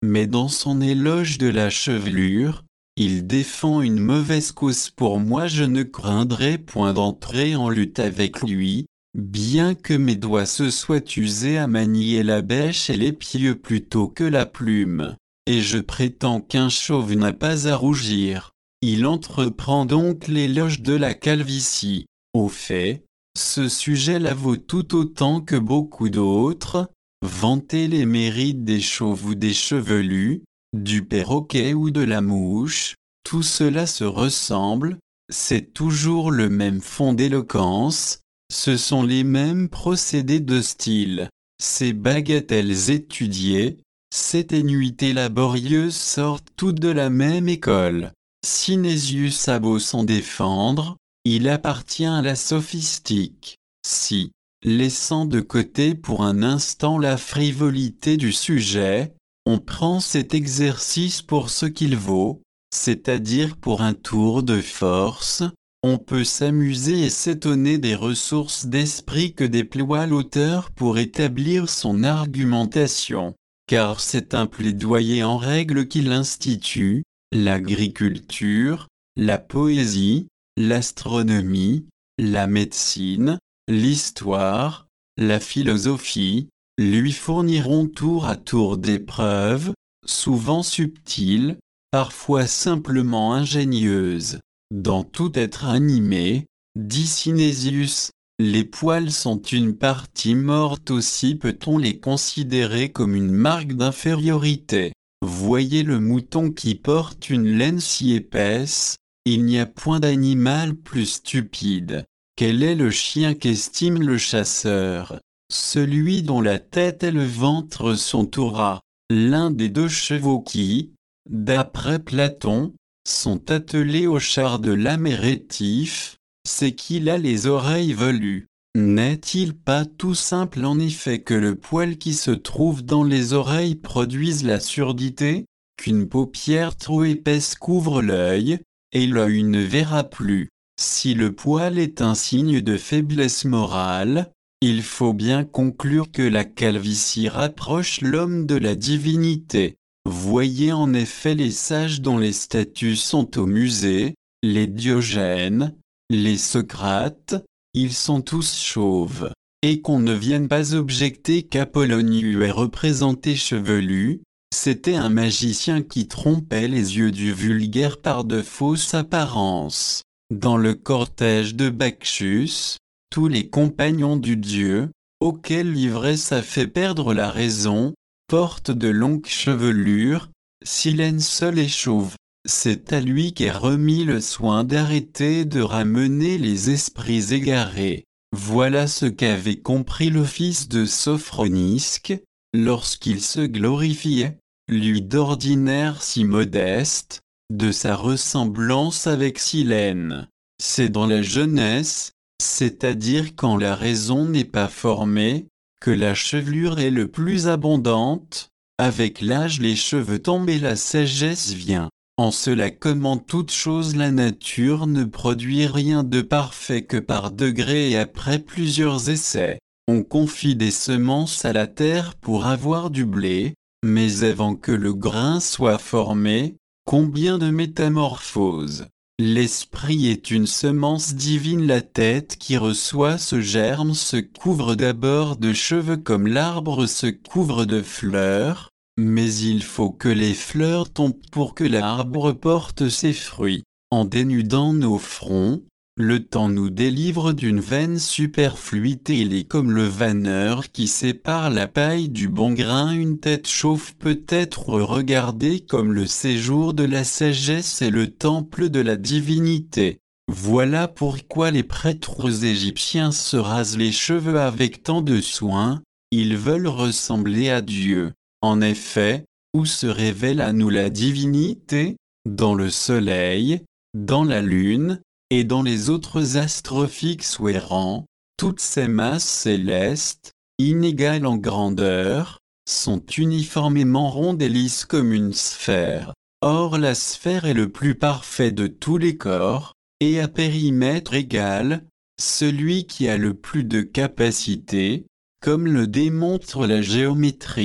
mais dans son éloge de la chevelure, il défend une mauvaise cause pour moi. Je ne craindrai point d'entrer en lutte avec lui, bien que mes doigts se soient usés à manier la bêche et l'épieu plutôt que la plume. Et je prétends qu'un chauve n'a pas à rougir. Il entreprend donc l'éloge de la calvitie. Au fait, ce sujet-là vaut tout autant que beaucoup d'autres. Vanter les mérites des chauves ou des chevelus, du perroquet ou de la mouche, tout cela se ressemble, c'est toujours le même fond d'éloquence, ce sont les mêmes procédés de style, ces bagatelles étudiées, ces ténuités laborieuses sortent toutes de la même école. Sinésius a beau s'en défendre, il appartient à la sophistique. Si, laissant de côté pour un instant la frivolité du sujet, on prend cet exercice pour ce qu'il vaut, c'est-à-dire pour un tour de force, on peut s'amuser et s'étonner des ressources d'esprit que déploie l'auteur pour établir son argumentation, car c'est un plaidoyer en règle qu'il institue, l'agriculture, la poésie, l'astronomie, la médecine, l'histoire, la philosophie, lui fourniront tour à tour des preuves, souvent subtiles, parfois simplement ingénieuses. Dans tout être animé, dit Sinésius, les poils sont une partie morte, aussi peut-on les considérer comme une marque d'infériorité. Voyez le mouton qui porte une laine si épaisse, il n'y a point d'animal plus stupide. Quel est le chien qu'estime le chasseur? Celui dont la tête et le ventre sont au ras. L'un des deux chevaux qui, d'après Platon, sont attelés au char de l'âme et rétifs, c'est qu'il a les oreilles velues. N'est-il pas tout simple en effet que le poil qui se trouve dans les oreilles produise la surdité, qu'une paupière trop épaisse couvre l'œil, et l'œil ne verra plus? Si le poil est un signe de faiblesse morale, il faut bien conclure que la calvitie rapproche l'homme de la divinité. Voyez en effet les sages dont les statues sont au musée, les Diogène, les Socrate, ils sont tous chauves. Et qu'on ne vienne pas objecter qu'Apollonius est représenté chevelu, c'était un magicien qui trompait les yeux du vulgaire par de fausses apparences. Dans le cortège de Bacchus, tous les compagnons du dieu, auxquels l'ivresse a fait perdre la raison, portent de longues chevelures, Silène seul est chauve. C'est à lui qu'est remis le soin d'arrêter et de ramener les esprits égarés. Voilà ce qu'avait compris le fils de Sophronisque, lorsqu'il se glorifiait, lui d'ordinaire si modeste, de sa ressemblance avec Silène. C'est dans la jeunesse, c'est-à-dire quand la raison n'est pas formée, que la chevelure est le plus abondante. Avec l'âge les cheveux tombent et la sagesse vient. En cela comme en toute chose la nature ne produit rien de parfait que par degrés et après plusieurs essais. On confie des semences à la terre pour avoir du blé, mais avant que le grain soit formé, combien de métamorphoses! L'esprit est une semence divine. La tête qui reçoit ce germe se couvre d'abord de cheveux comme l'arbre se couvre de fleurs, mais il faut que les fleurs tombent pour que l'arbre porte ses fruits. En dénudant nos fronts, le temps nous délivre d'une vaine superfluité. Il est comme le vanneur qui sépare la paille du bon grain. Une tête chauve peut être regardée comme le séjour de la sagesse et le temple de la divinité. Voilà pourquoi les prêtres égyptiens se rasent les cheveux avec tant de soin, ils veulent ressembler à Dieu. En effet, où se révèle à nous la divinité? Dans le soleil, dans la lune, et dans les autres astres fixes ou errants. Toutes ces masses célestes, inégales en grandeur, sont uniformément rondes et lisses comme une sphère. Or la sphère est le plus parfait de tous les corps, et à périmètre égal, celui qui a le plus de capacité, comme le démontre la géométrie.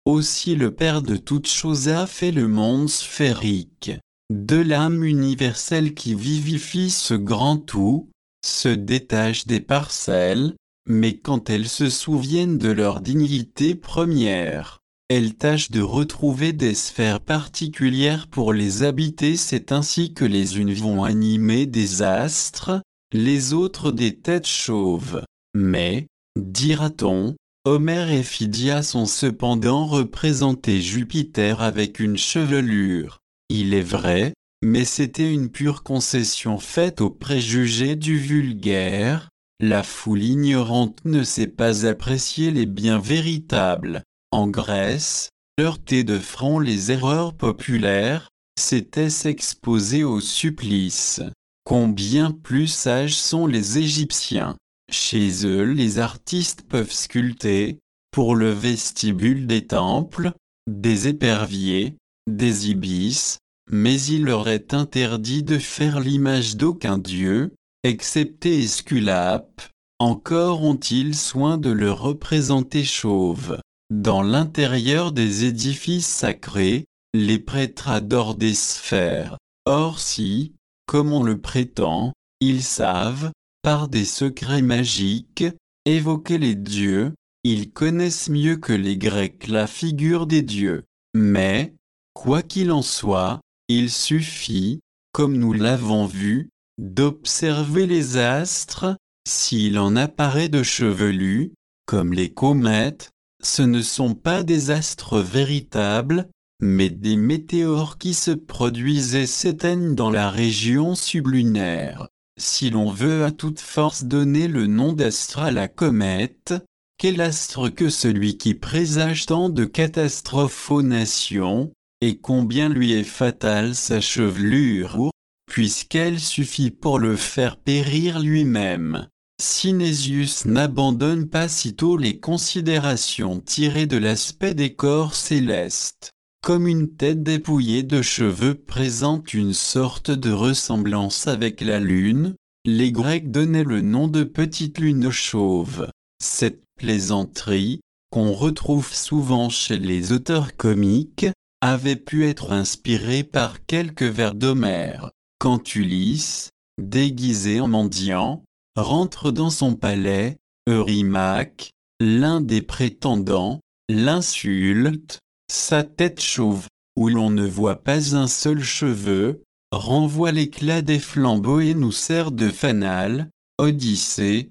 Aussi le Père de toutes choses a fait le monde sphérique. De l'âme universelle qui vivifie ce grand tout, se détachent des parcelles, mais quand elles se souviennent de leur dignité première, elles tâchent de retrouver des sphères particulières pour les habiter. C'est ainsi que les unes vont animer des astres, les autres des têtes chauves. Mais, dira-t-on, Homère et Phidias ont cependant représenté Jupiter avec une chevelure. Il est vrai, mais c'était une pure concession faite aux préjugés du vulgaire. La foule ignorante ne sait pas apprécier les biens véritables. En Grèce, heurter de front les erreurs populaires, c'était s'exposer au supplice. Combien plus sages sont les Égyptiens. Chez eux les artistes peuvent sculpter, pour le vestibule des temples, des éperviers, des ibis, mais il leur est interdit de faire l'image d'aucun dieu, excepté Esculape. Encore ont-ils soin de le représenter chauve. Dans l'intérieur des édifices sacrés, les prêtres adorent des sphères. Or si, comme on le prétend, ils savent, par des secrets magiques, évoquer les dieux, ils connaissent mieux que les Grecs la figure des dieux. Mais, quoi qu'il en soit, il suffit, comme nous l'avons vu, d'observer les astres. S'il en apparaît de chevelus, comme les comètes, ce ne sont pas des astres véritables, mais des météores qui se produisent et s'éteignent dans la région sublunaire. Si l'on veut à toute force donner le nom d'astre à la comète, quel astre que celui qui présage tant de catastrophes aux nations, et combien lui est fatale sa chevelure, puisqu'elle suffit pour le faire périr lui-même. Synesius n'abandonne pas sitôt les considérations tirées de l'aspect des corps célestes. Comme une tête dépouillée de cheveux présente une sorte de ressemblance avec la lune, les Grecs donnaient le nom de petite lune chauve. Cette plaisanterie, qu'on retrouve souvent chez les auteurs comiques, avait pu être inspirée par quelques vers d'Homère. Quand Ulysse, déguisé en mendiant, rentre dans son palais, Eurymaque, l'un des prétendants, l'insulte. Sa tête chauve, où l'on ne voit pas un seul cheveu, renvoie l'éclat des flambeaux et nous sert de fanal. Odyssée,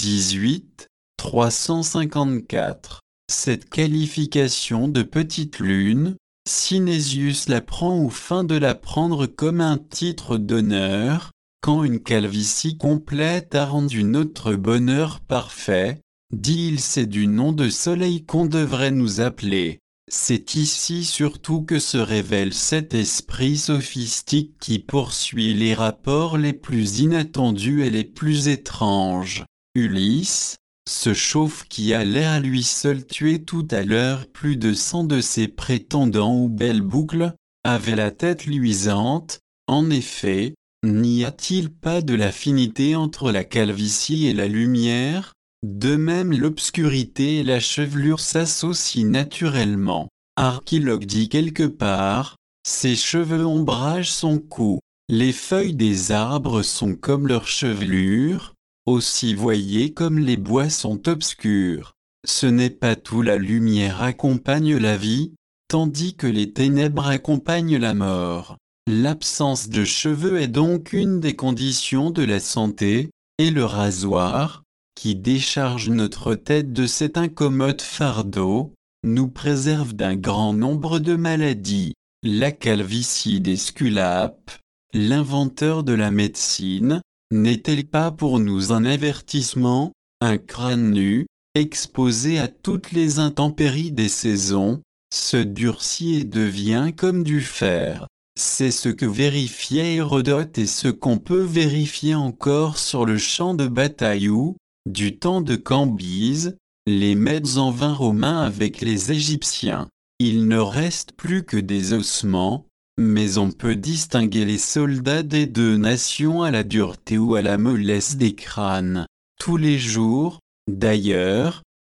18, 354. Cette qualification de petite lune, Synesius la prend ou feint de la prendre comme un titre d'honneur, quand une calvitie complète a rendu notre bonheur parfait, dit-il, c'est du nom de soleil qu'on devrait nous appeler. C'est ici surtout que se révèle cet esprit sophistique qui poursuit les rapports les plus inattendus et les plus étranges. Ulysse, ce chauve qui allait à lui seul tuer tout à l'heure plus de 100 de ses prétendants ou belles boucles, avait la tête luisante. En effet, n'y a-t-il pas de l'affinité entre la calvitie et la lumière ? De même l'obscurité et la chevelure s'associent naturellement. Archiloque dit quelque part, ses cheveux ombragent son cou. Les feuilles des arbres sont comme leur chevelure, aussi voyez comme les bois sont obscurs. Ce n'est pas tout, la lumière accompagne la vie, tandis que les ténèbres accompagnent la mort. L'absence de cheveux est donc une des conditions de la santé, et le rasoir, qui décharge notre tête de cet incommode fardeau, nous préserve d'un grand nombre de maladies. La calvitie d'Esculape, l'inventeur de la médecine, n'est-elle pas pour nous un avertissement? Un crâne nu, exposé à toutes les intempéries des saisons, se durcit et devient comme du fer. C'est ce que vérifiait Hérodote et ce qu'on peut vérifier encore sur le champ de bataille où, du temps de Cambyse, les Mèdes en vinrent aux mains avec les Égyptiens. Il ne reste plus que des ossements, mais on peut distinguer les soldats des deux nations à la dureté ou à la mollesse des crânes. Tous les jours, d'ailleurs,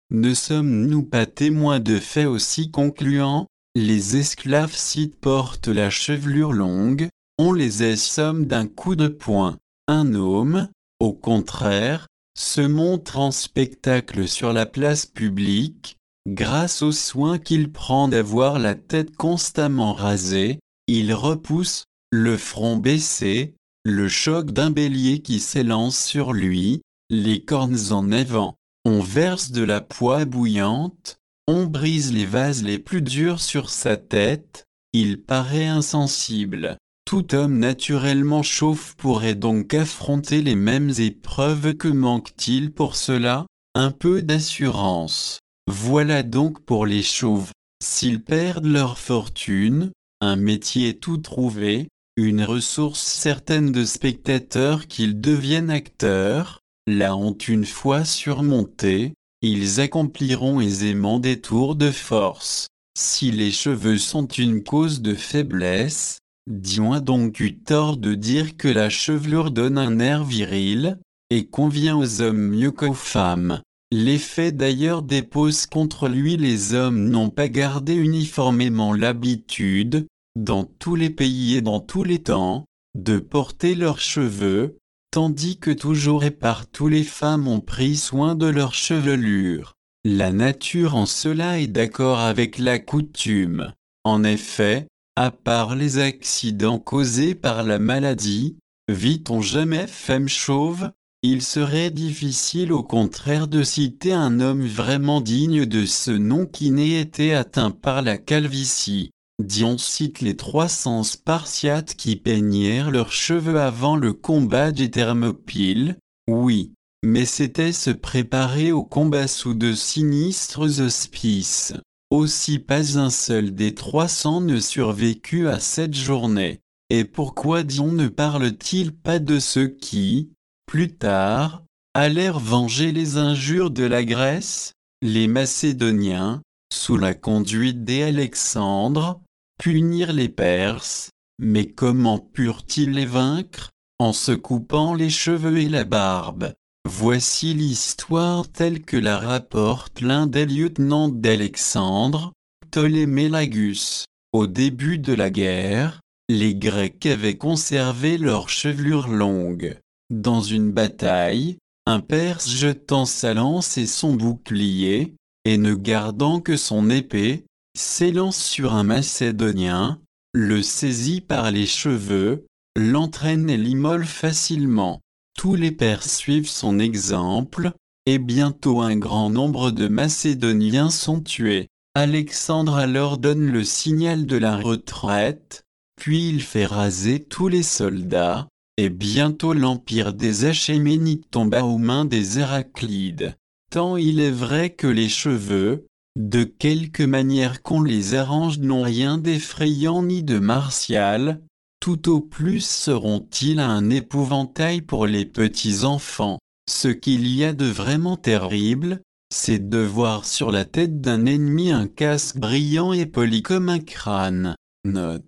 Ne sommes-nous pas témoins de faits aussi concluants? Les esclaves Scythes portent la chevelure longue, on les assomme d'un coup de poing. Un homme, au contraire, se montre en spectacle sur la place publique, grâce aux soins qu'il prend d'avoir la tête constamment rasée, il repousse, le front baissé, le choc d'un bélier qui s'élance sur lui, les cornes en avant. On verse de la poix bouillante, on brise les vases les plus durs sur sa tête, il paraît insensible. Tout homme naturellement chauve pourrait donc affronter les mêmes épreuves. Que manque-t-il pour cela? Un peu d'assurance. Voilà donc pour les chauves. S'ils perdent leur fortune, un métier tout trouvé, une ressource certaine de spectateurs qu'ils deviennent acteurs, la honte une fois surmontée, ils accompliront aisément des tours de force. Si les cheveux sont une cause de faiblesse, Dion a donc eu tort de dire que la chevelure donne un air viril, et convient aux hommes mieux qu'aux femmes. Les faits d'ailleurs déposent contre lui. Les hommes n'ont pas gardé uniformément l'habitude, dans tous les pays et dans tous les temps, de porter leurs cheveux, tandis que toujours et partout les femmes ont pris soin de leur chevelure. La nature en cela est d'accord avec la coutume. En effet, à part les accidents causés par la maladie, vit-on jamais femme chauve? Il serait difficile au contraire de citer un homme vraiment digne de ce nom qui n'ait été atteint par la calvitie. Dion cite les 300 Spartiates qui peignèrent leurs cheveux avant le combat des Thermopyles. Oui, mais c'était se préparer au combat sous de sinistres auspices. Aussi pas un seul des 300 ne survécut à cette journée. Et pourquoi Dion ne parle-t-il pas de ceux qui, plus tard, allèrent venger les injures de la Grèce? Les Macédoniens, sous la conduite d'Alexandre, punirent les Perses, mais comment purent-ils les vaincre? En se coupant les cheveux et la barbe. Voici l'histoire telle que la rapporte l'un des lieutenants d'Alexandre, Ptolémée Lagus. Au début de la guerre, les Grecs avaient conservé leur chevelure longue. Dans une bataille, un Perse jetant sa lance et son bouclier, et ne gardant que son épée, s'élance sur un Macédonien, le saisit par les cheveux, l'entraîne et l'immole facilement. Tous les Perses suivent son exemple, et bientôt un grand nombre de Macédoniens sont tués. Alexandre alors donne le signal de la retraite, puis il fait raser tous les soldats, et bientôt l'empire des Achéménides tomba aux mains des Héraclides. Tant il est vrai que les cheveux, de quelque manière qu'on les arrange, n'ont rien d'effrayant ni de martial, tout au plus seront-ils un épouvantail pour les petits enfants. Ce qu'il y a de vraiment terrible, c'est de voir sur la tête d'un ennemi un casque brillant et poli comme un crâne. Note.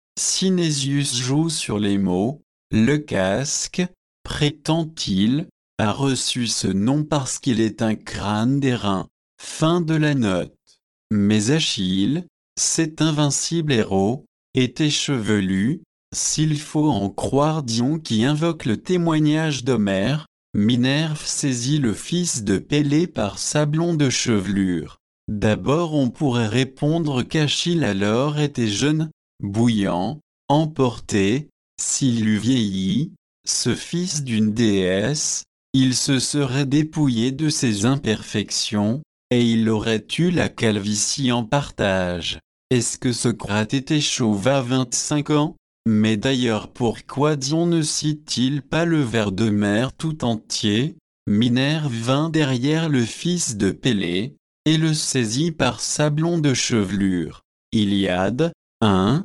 Cinésius joue sur les mots. Le casque, prétend-il, a reçu ce nom parce qu'il est un crâne d'airain. Fin de la note. Mais Achille, cet invincible héros, était chevelu, s'il faut en croire Dion qui invoque le témoignage d'Homère. Minerve saisit le fils de Pélée par sa blonde chevelure. D'abord on pourrait répondre qu'Achille alors était jeune, bouillant, emporté, s'il eût vieilli, ce fils d'une déesse, il se serait dépouillé de ses imperfections, et il aurait eu la calvitie en partage. Est-ce que Socrate était chauve à 25 ans? Mais d'ailleurs pourquoi Dion ne cite-t-il pas le vers d'Homère tout entier? Minerve vint derrière le fils de Pélée, et le saisit par sa blonde chevelure. Iliade, 1,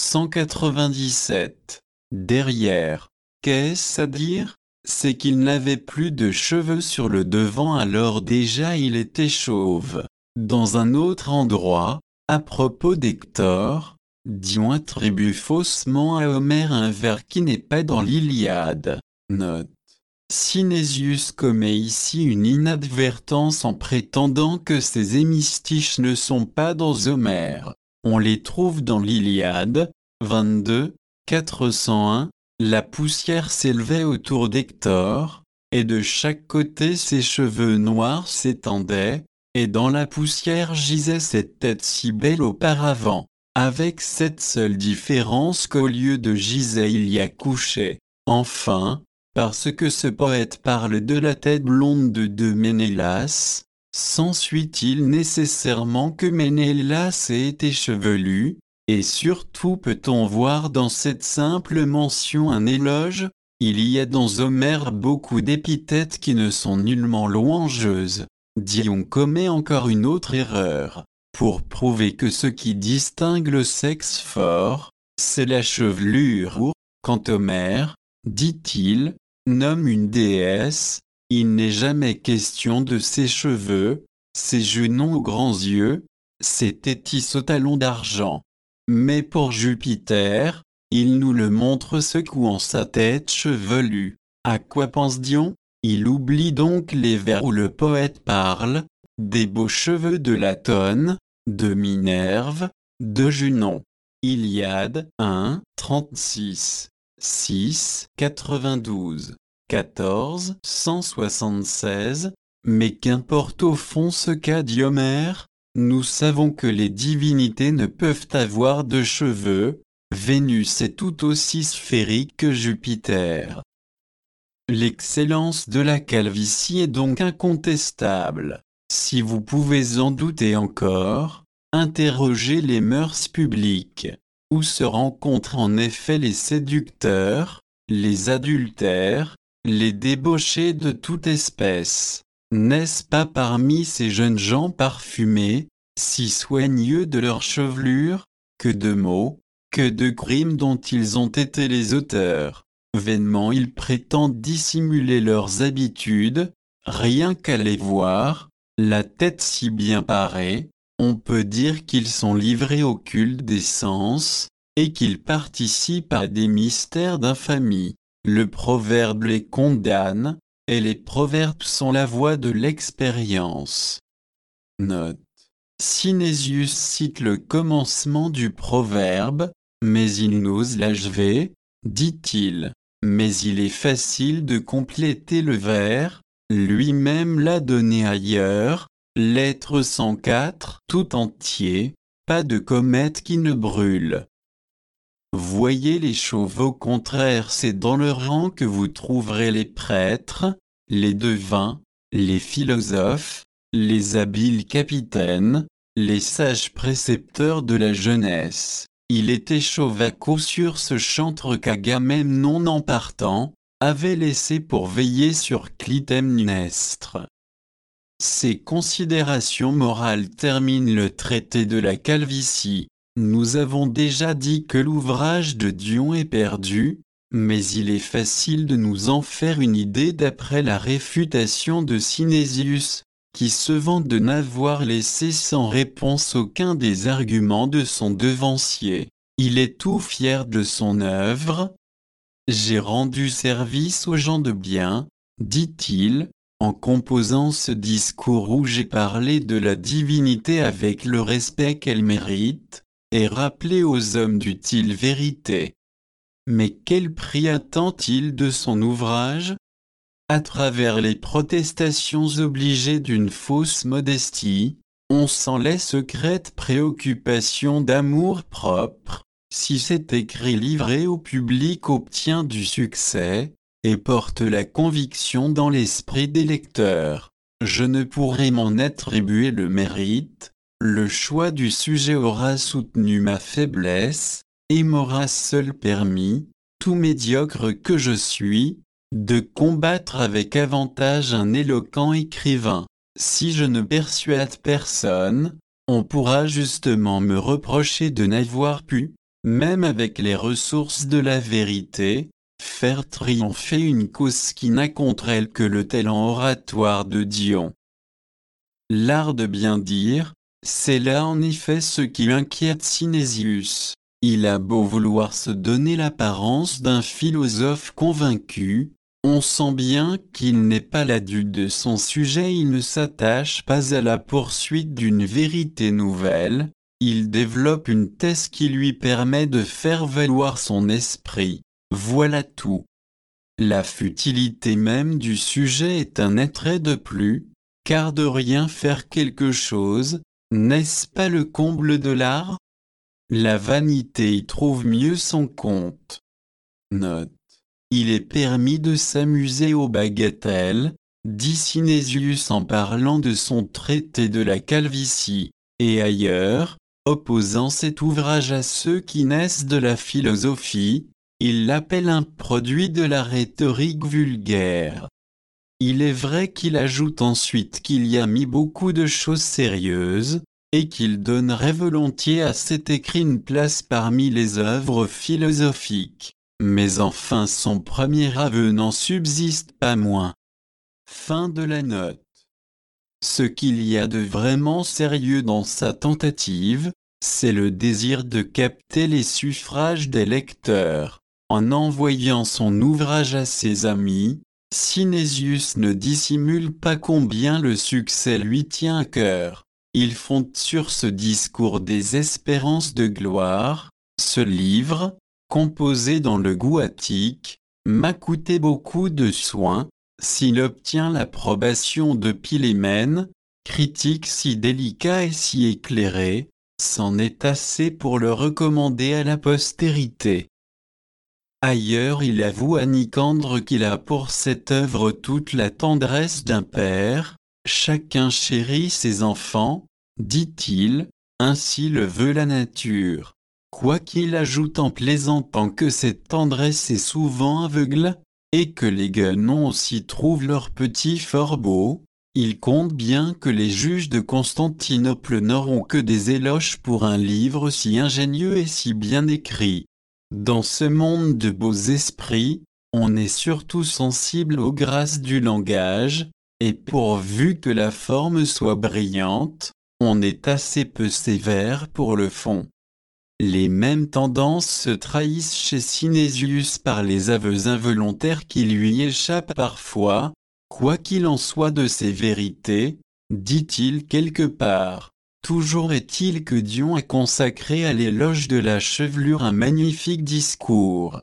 197. Derrière. Qu'est-ce à dire? C'est qu'il n'avait plus de cheveux sur le devant, alors déjà il était chauve. Dans un autre endroit, à propos d'Hector, Dion attribue faussement à Homère un vers qui n'est pas dans l'Iliade. Note. Synésius commet ici une inadvertance en prétendant que ces hémistiches ne sont pas dans Homère. On les trouve dans l'Iliade, 22, 401, la poussière s'élevait autour d'Hector, et de chaque côté ses cheveux noirs s'étendaient, et dans la poussière gisait cette tête si belle auparavant, avec cette seule différence qu'au lieu de gisait il y a couché. Enfin, parce que ce poète parle de la tête blonde de Ménélas, s'ensuit-il nécessairement que Ménélas ait été chevelu, et surtout peut-on voir dans cette simple mention un éloge? Il y a dans Homère beaucoup d'épithètes qui ne sont nullement louangeuses. Dion commet encore une autre erreur. Pour prouver que ce qui distingue le sexe fort, c'est la chevelure. Quand Homère, dit-il, nomme une déesse, il n'est jamais question de ses cheveux, ses genoux aux grands yeux, ses tétis aux talons d'argent. Mais pour Jupiter, il nous le montre secouant sa tête chevelue. À quoi pense Dion? Il oublie donc les vers où le poète parle des beaux cheveux de Latone, de Minerve, de Junon. Iliade 1, 36, 6, 92, 14, 176, mais qu'importe au fond ce qu'a dit Homère, nous savons que les divinités ne peuvent avoir de cheveux, Vénus est tout aussi sphérique que Jupiter. L'excellence de la calvitie est donc incontestable. Si vous pouvez en douter encore, interrogez les mœurs publiques, où se rencontrent en effet les séducteurs, les adultères, les débauchés de toute espèce. N'est-ce pas parmi ces jeunes gens parfumés, si soigneux de leur chevelure, que de mots, que de crimes dont ils ont été les auteurs? Vainement ils prétendent dissimuler leurs habitudes, rien qu'à les voir, la tête si bien parée, on peut dire qu'ils sont livrés au culte des sens, et qu'ils participent à des mystères d'infamie. Le proverbe les condamne, et les proverbes sont la voix de l'expérience. Note. Synésius cite le commencement du proverbe, mais il n'ose l'achever, dit-il. Mais il est facile de compléter le vers, lui-même l'a donné ailleurs, lettre 104 tout entier, pas de comète qui ne brûle. Voyez les chauves au contraire, c'est dans leur rang que vous trouverez les prêtres, les devins, les philosophes, les habiles capitaines, les sages précepteurs de la jeunesse. Il était chauve à coup sur ce chantre qu'Agamemnon en partant, avait laissé pour veiller sur Clytemnestre. Ces considérations morales terminent le traité de la calvitie. Nous avons déjà dit que l'ouvrage de Dion est perdu, mais il est facile de nous en faire une idée d'après la réfutation de Synésius, qui se vante de n'avoir laissé sans réponse aucun des arguments de son devancier. Il est tout fier de son œuvre. J'ai rendu service aux gens de bien, dit-il, en composant ce discours où j'ai parlé de la divinité avec le respect qu'elle mérite, et rappelé aux hommes d'utile vérité. Mais quel prix attend-il de son ouvrage? À travers les protestations obligées d'une fausse modestie, on sent les secrètes préoccupations d'amour-propre. Si cet écrit livré au public obtient du succès, et porte la conviction dans l'esprit des lecteurs, je ne pourrai m'en attribuer le mérite. Le choix du sujet aura soutenu ma faiblesse, et m'aura seul permis, tout médiocre que je suis, de combattre avec avantage un éloquent écrivain. Si je ne persuade personne, on pourra justement me reprocher de n'avoir pu, même avec les ressources de la vérité, faire triompher une cause qui n'a contre elle que le talent oratoire de Dion. L'art de bien dire, c'est là en effet ce qui inquiète Synésius. Il a beau vouloir se donner l'apparence d'un philosophe convaincu, On sent bien qu'il n'est pas l'adulte de son sujet, il ne s'attache pas à la poursuite d'une vérité nouvelle, il développe une thèse qui lui permet de faire valoir son esprit. Voilà tout. La futilité même du sujet est un attrait de plus, car de rien faire quelque chose, n'est-ce pas le comble de l'art? La vanité y trouve mieux son compte. Note. Il est permis de s'amuser aux bagatelles, dit Sinésius en parlant de son traité de la calvitie, et ailleurs, opposant cet ouvrage à ceux qui naissent de la philosophie, il l'appelle un produit de la rhétorique vulgaire. Il est vrai qu'il ajoute ensuite qu'il y a mis beaucoup de choses sérieuses, et qu'il donnerait volontiers à cet écrit une place parmi les œuvres philosophiques. Mais enfin son premier aveu n'en subsiste pas moins. Fin de la note. Ce qu'il y a de vraiment sérieux dans sa tentative, c'est le désir de capter les suffrages des lecteurs. En envoyant son ouvrage à ses amis, Sinésius ne dissimule pas combien le succès lui tient à cœur. Il fonde sur ce discours des espérances de gloire. Ce livre, composé dans le goût attique, m'a coûté beaucoup de soin. S'il obtient l'approbation de Philémène, critique si délicat et si éclairé, c'en est assez pour le recommander à la postérité. Ailleurs il avoue à Nicandre qu'il a pour cette œuvre toute la tendresse d'un père, chacun chérit ses enfants, dit-il, ainsi le veut la nature. Quoiqu'il ajoute en plaisantant que cette tendresse est souvent aveugle, et que les guenons aussi trouvent leurs petits fort beaux, il compte bien que les juges de Constantinople n'auront que des éloges pour un livre si ingénieux et si bien écrit. Dans ce monde de beaux esprits, on est surtout sensible aux grâces du langage, et pourvu que la forme soit brillante, on est assez peu sévère pour le fond. Les mêmes tendances se trahissent chez Sinésius par les aveux involontaires qui lui échappent parfois, quoi qu'il en soit de ces vérités, dit-il quelque part. Toujours est-il que Dion a consacré à l'éloge de la chevelure un magnifique discours.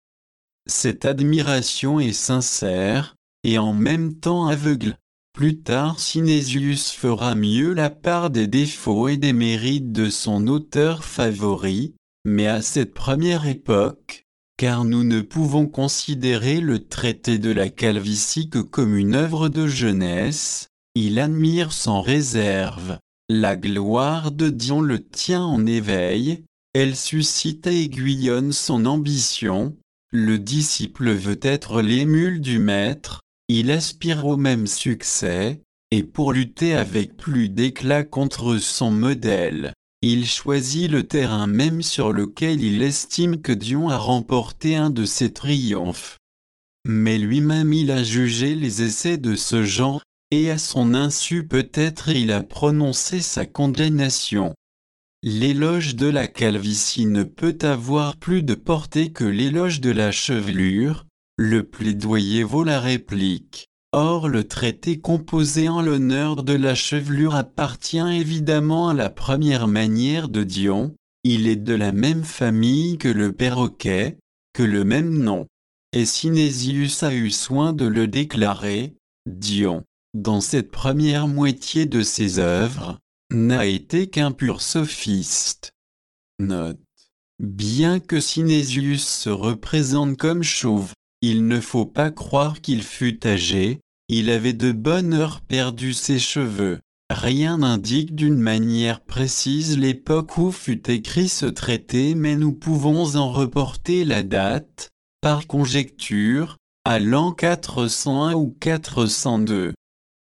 Cette admiration est sincère, et en même temps aveugle. Plus tard Sinésius fera mieux la part des défauts et des mérites de son auteur favori, mais à cette première époque, car nous ne pouvons considérer le traité de la calvitie que comme une œuvre de jeunesse, il admire sans réserve. La gloire de Dion le tient en éveil, elle suscite et aiguillonne son ambition, le disciple veut être l'émule du maître, il aspire au même succès, et pour lutter avec plus d'éclat contre son modèle, il choisit le terrain même sur lequel il estime que Dion a remporté un de ses triomphes. Mais lui-même il a jugé les essais de ce genre, et à son insu peut-être il a prononcé sa condamnation. L'éloge de la calvitie ne peut avoir plus de portée que l'éloge de la chevelure, le plaidoyer vaut la réplique. Or le traité composé en l'honneur de la chevelure appartient évidemment à la première manière de Dion, il est de la même famille que le perroquet, que le même nom. Et Sinésius a eu soin de le déclarer, Dion, dans cette première moitié de ses œuvres, n'a été qu'un pur sophiste. Note. Bien que Sinésius se représente comme chauve, il ne faut pas croire qu'il fût âgé, il avait de bonne heure perdu ses cheveux. Rien n'indique d'une manière précise l'époque où fut écrit ce traité, mais nous pouvons en reporter la date, par conjecture, à l'an 401 ou 402.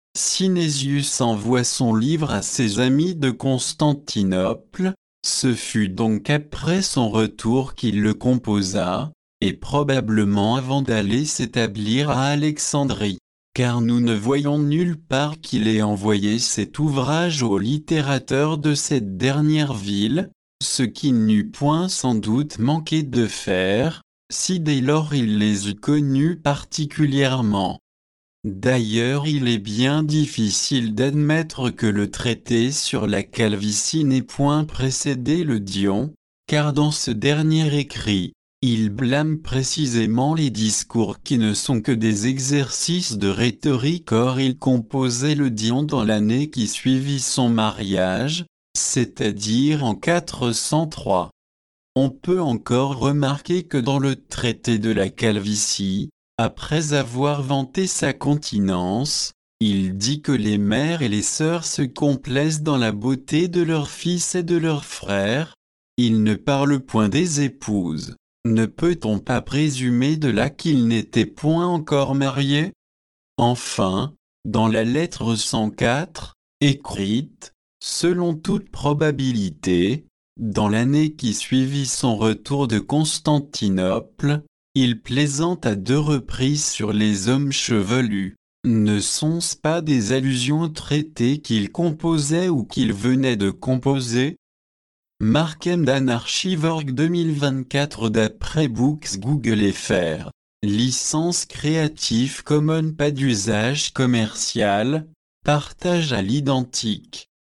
Sinésius envoie son livre à ses amis de Constantinople, ce fut donc après son retour qu'il le composa, et probablement avant d'aller s'établir à Alexandrie, car nous ne voyons nulle part qu'il ait envoyé cet ouvrage au littérateur de cette dernière ville, ce qu'il n'eût point sans doute manqué de faire, si dès lors il les eût connus particulièrement. D'ailleurs il est bien difficile d'admettre que le traité sur la calvitie n'ait point précédé le Dion, car dans ce dernier écrit, il blâme précisément les discours qui ne sont que des exercices de rhétorique. Or il composait le Dion dans l'année qui suivit son mariage, c'est-à-dire en 403. On peut encore remarquer que dans le traité de la calvitie, après avoir vanté sa continence, il dit que les mères et les sœurs se complaisent dans la beauté de leurs fils et de leurs frères. Il ne parle point des épouses. Ne peut-on pas présumer de là qu'ils n'étaient point encore mariés? Enfin, dans la lettre 104, écrite, selon toute probabilité, dans l'année qui suivit son retour de Constantinople, il plaisante à 2 reprises sur les hommes chevelus. Ne sont-ce pas des allusions au traité qu'il composait ou qu'il venait de composer? Markham Archive.org 2024 d'après Books Google FR. Licence Creative Commons pas d'usage commercial, partage à l'identique.